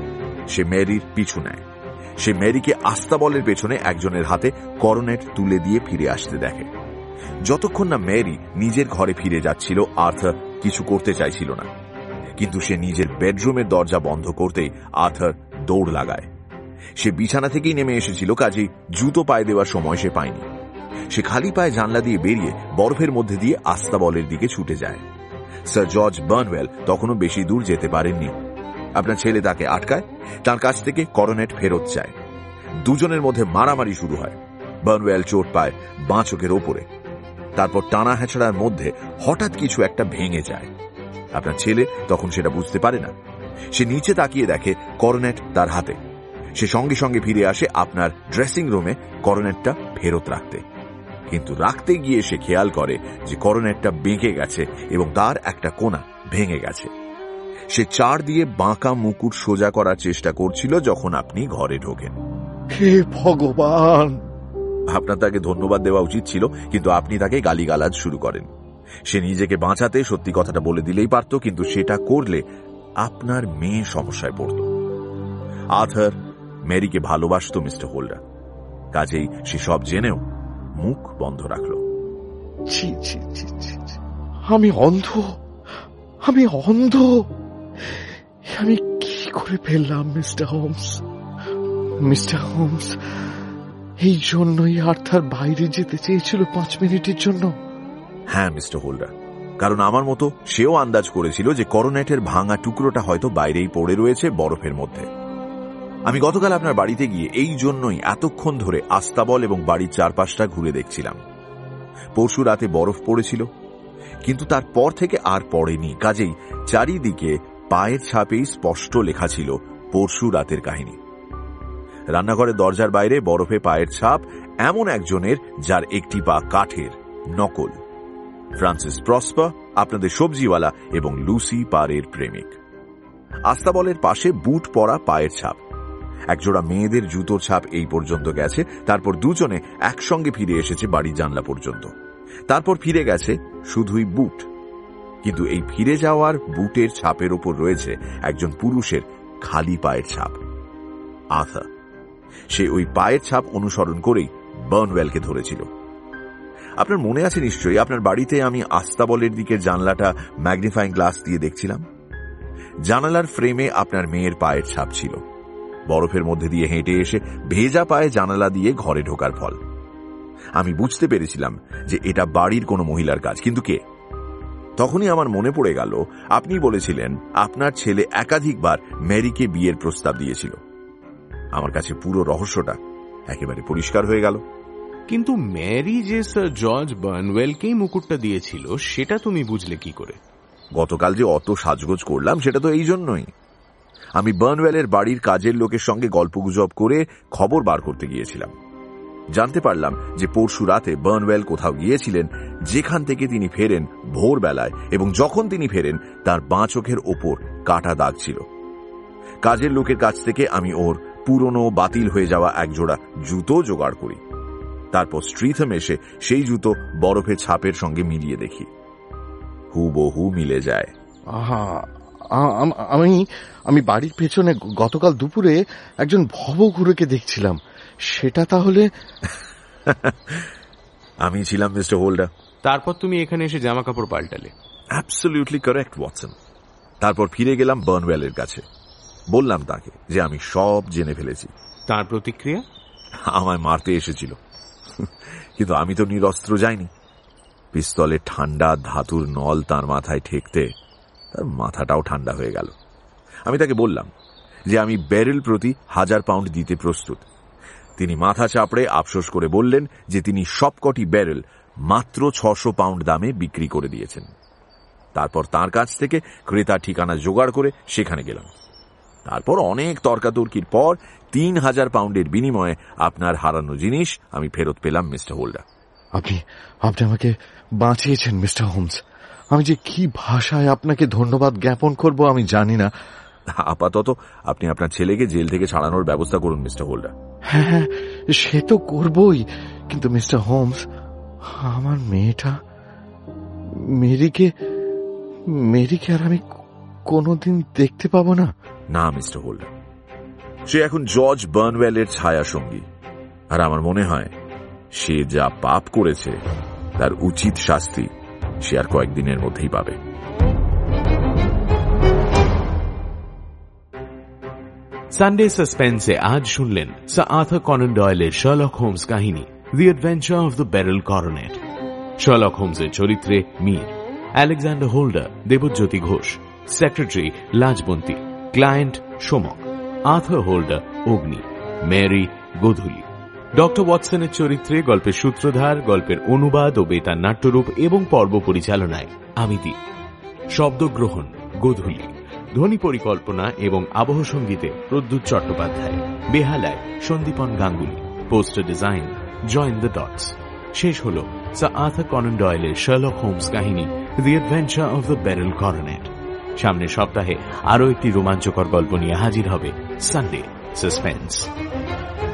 সে মেরির পিছু নেয়। সে মেরিকে আস্তাবলের পেছনে একজনের হাতে করোনেট তুলে দিয়ে ফিরে আসতে দেখে। যতক্ষণ না মেরি নিজের ঘরে ফিরে যাচ্ছিল আর্থার কিছু করতে চাইছিল না, কিন্তু সে নিজের বেডরুমের দরজা বন্ধ করতেই আর্থার দৌড় লাগায়। সে বিছানা থেকেই নেমে এসেছিল, কাজেই জুতো পায়ে দেওয়ার সময় সে পায়নি। সে খালি পায়ে জানলা দিয়ে বেরিয়ে বরফের মধ্যে দিয়ে আস্তাবলের দিকে ছুটে যায়। স্যার জর্জ বার্নওয়েল তখনও বেশি দূর যেতে পারেননি। আপনার ছেলে তাকে আটকায়, তার কাছ থেকে করোনেট ফেরত চায়। দুজনের মধ্যে মারামারি শুরু হয়। বার্নওয়েল চোট পায় বাঁ চোখের ওপরে। তারপর টানা হেঁচড়ার মধ্যে হঠাৎ কিছু একটা ভেঙে যায়। আপনার ছেলে তখন সেটা বুঝতে পারে না। সে নিচে তাকিয়ে দেখে করোনেট তার হাতে। সে সঙ্গে সঙ্গে ফিরে আসে আপনার ড্রেসিং রুমে করোনেটটা ফেরত রাখতে, কিন্তু রাখতে গিয়ে সে খেয়াল করে যে করোনেটটা বেঁকে গেছে এবং তার একটা কোনা ভেঙে গেছে। সে চার দিয়ে বাঁকা মুকুট সোজা করার চেষ্টা করছিল যখন আপনি ঘরে ঢোকেন। হে ভগবান! আপনার তাকে ধন্যবাদ দেওয়া উচিত ছিল, কিন্তু আপনি তাকে গালিগালাজ শুরু করেন। সে নিজেকে বাঁচাতে সত্যি কথাটা বলে দিলেই পারত, কিন্তু সেটা করলে আপনার মেয়ে সমস্যায় পড়ত। আর্থার মেরিকে ভালোবাসত মিস্টার হোল্ডার, কাজেই সে সব জেনেও মুখ বন্ধ রাখল। আমি অন্ধ, আমি অন্ধ। আমি কি করে ফেললাম মিস্টার হোমস? মিস্টার হোমস, এই জন্যই আর্থার বাইরে যেতে চেয়েছিল 5 মিনিটের জন্য। হ্যাঁ মিস্টার হোল্ডার, কারণ আমার মতো সেও আন্দাজ করেছিল যে করোনেটের ভাঙা টুকরোটা হয়তো বাইরেই পড়ে রয়েছে বরফের মধ্যে। আমি গতকাল আপনার বাড়িতে গিয়ে এই জন্যই এতক্ষণ ধরে আস্তাবল এবং বাড়ির চারপাশটা ঘুরে দেখছিলাম। পরশু রাতে বরফ পড়েছিল, কিন্তু তারপর থেকে আর পড়েনি, কাজেই চারিদিকে পায়ের ছাপেই স্পষ্ট লেখা ছিল পরশু রাতের কাহিনী। রান্নাঘরের দরজার বাইরে বরফে পায়ের ছাপ এমন একজনের যার একটি পা কাঠের, নকল। ফ্রান্সিস প্রসপার, আপনাদের সবজিওয়ালা এবং লুসি পারের প্রেমিক। আস্তাবলের পাশে বুট পরা পায়ের ছাপ, একজোড়া মেয়েদের জুতোর ছাপ এই পর্যন্ত গেছে। তারপর দুজনে একসঙ্গে ফিরে এসেছে বাড়ির জানলা পর্যন্ত। তারপর ফিরে গেছে শুধুই বুট, কিন্তু এই ফিরে যাওয়ার বুটের ছাপের ওপর রয়েছে একজন পুরুষের খালি পায়ের ছাপ, আর্থার। সে ওই পায়ের ছাপ অনুসরণ করেই বার্নওয়েলকে ধরেছিল। আপনার মনে আছে নিশ্চয়ই, আপনার বাড়িতে আমি আস্তাবলের দিকে জানলাটা ম্যাগনিফাইং গ্লাস দিয়ে দেখছিলাম। জানালার ফ্রেমে আপনার মেয়ের পায়ের ছাপ ছিল। বরফের মধ্যে দিয়ে হেঁটে এসে ভেজা পায়ে জানালা দিয়ে ঘরে ঢোকার ফল। আমি বুঝতে পেরেছিলাম যে এটা বাড়ির কোনো মহিলার কাজ, কিন্তু কে? তখনই আমার মনে পড়ে গেল আপনি বলেছিলেন আপনার ছেলে একাধিকবার ম্যারিকে বিয়ের প্রস্তাব দিয়েছিল। আমার কাছে পুরো রহস্যটা একেবারে পরিষ্কার হয়ে গেল। কিন্তু ম্যারি যে স্যার জর্জ বার্নওয়েলকেই মুকুটটা দিয়েছিল সেটা তুমি বুঝলে কি করে? গতকাল যে অত সাজগোজ করলাম সেটা তো এই জন্যই। আমি বার্নওয়েলের বাড়ির কাজের লোকের সঙ্গে গল্পগুজব করে খবর বার করতে গিয়েছিলাম। জানতে পারলাম যে পরশু রাতে বার্নওয়েল কোথাও গিয়েছিলেন, যেখান থেকে তিনি ফেরেন ভোরবেলায়, এবং যখন তিনি ফেরেন তার বাঁ চোখের ওপর কাটা দাগ ছিল। কাজের লোকের কাছ থেকে আমি ওর পুরনো বাতিল হয়ে যাওয়া একজোড়া জুতো জোগাড় করি। তারপর স্ট্রিথম এসে সেই জুতো বরফের ছাপের সঙ্গে মিলিয়ে দেখি, হুবহু মিলে যায়। আমি বাড়ির পেছনে গতকাল দুপুরে একজন ভবঘুরেকে দেখছিলাম। সেটা তাহলে আমি ছিলাম মিস্টার হোল্ডার। তারপর তুমি এখানে এসে জামা কাপড় পাল্টালে। Absolutely correct Watson. তারপর ফিরে গেলাম বার্নওয়েলের কাছে, বললাম তাকে যে আমি সব জেনে ফেলেছি। তার প্রতিক্রিয়া? আমায় মারতে এসেছিল, কিন্তু আমি তো নিরস্ত্র যাইনি। পিস্তলের ঠান্ডা ধাতুর নল তার মাথায় ঠেকতে তার মাথাটাও ঠান্ডা হয়ে গেল। আমি তাকে বললাম যে আমি ব্যারেল প্রতি 1000 পাউন্ড দিতে প্রস্তুত। তিনি মাথা চাপড়ে আফসোস করে বললেন যে তিনি সবকটি ব্যারেল মাত্র 600 পাউন্ড দামে বিক্রি করে দিয়েছেন। তারপর তার কাছ থেকে ক্রেতার ঠিকানা জোগাড় করে সেখানে গেলাম। তারপর অনেক তর্কাতর্কির পর 3000 পাউন্ডের বিনিময়ে আপনার হারানো জিনিস আমি ফেরত পেলাম মিস্টার হোল্ডার। আপনি আমাকে বাঁচিয়েছেন মিস্টার হোমস। আমি যে কি ভাষায় আপনাকে ধন্যবাদ জ্ঞাপন করব আমি জানি না। আপাতত আপনি আপনার ছেলেকে জেল থেকে ছাড়ানোর ব্যবস্থা করুন মিস্টার হোল্ডার। হ্যাঁ, সে তো করবই, কিন্তু মিস্টার হোমস, আমার মেয়েটা মেরিকে আর আমি কোনোদিন দেখতে পাবো না। না মিস্টার হোল্ডার, সে এখন জর্জ বার্নওয়েলের ছায়া সঙ্গী, আর আমার মনে হয় সে যা পাপ করেছে তার উচিত শাস্তি সে আর কয়েকদিনের মধ্যেই পাবে। সানডে সাসপেন্সে আজ শুনলেন স্যার আর্থার কনান ডয়েলের শার্লক হোমস কাহিনী the adventure of the beryl coronet. Sherlock হোমসের চরিত্রে Mir, Alexander Holder Debjyoti Ghosh, secretary Lajwanti, client Somak, Arthur Holder Agni, Mary Godhuli. Doctor ওয়াটসনের চরিত্রে গল্পের সূত্রধার, গল্পের অনুবাদ ও বেতার নাট্যরূপ এবং পর্ব পরিচালনায় আমি দীপ। শব্দগ্রহণ গোধূলি, ধ্বনি পরিকল্পনা এবং আবহ সঙ্গীতে প্রদ্যুৎ চট্টোপাধ্যায়, বেহালায় Sandipan Ganguly, poster design join the dots. শেষ হল স্যার আর্থার কনান ডয়েলের শার্লক হোমস কাহিনী the adventure of the beryl coronet. সামনের সপ্তাহে আরও একটি রোমাঞ্চকর গল্প নিয়ে হাজির হবে সানডে সাসপেন্স।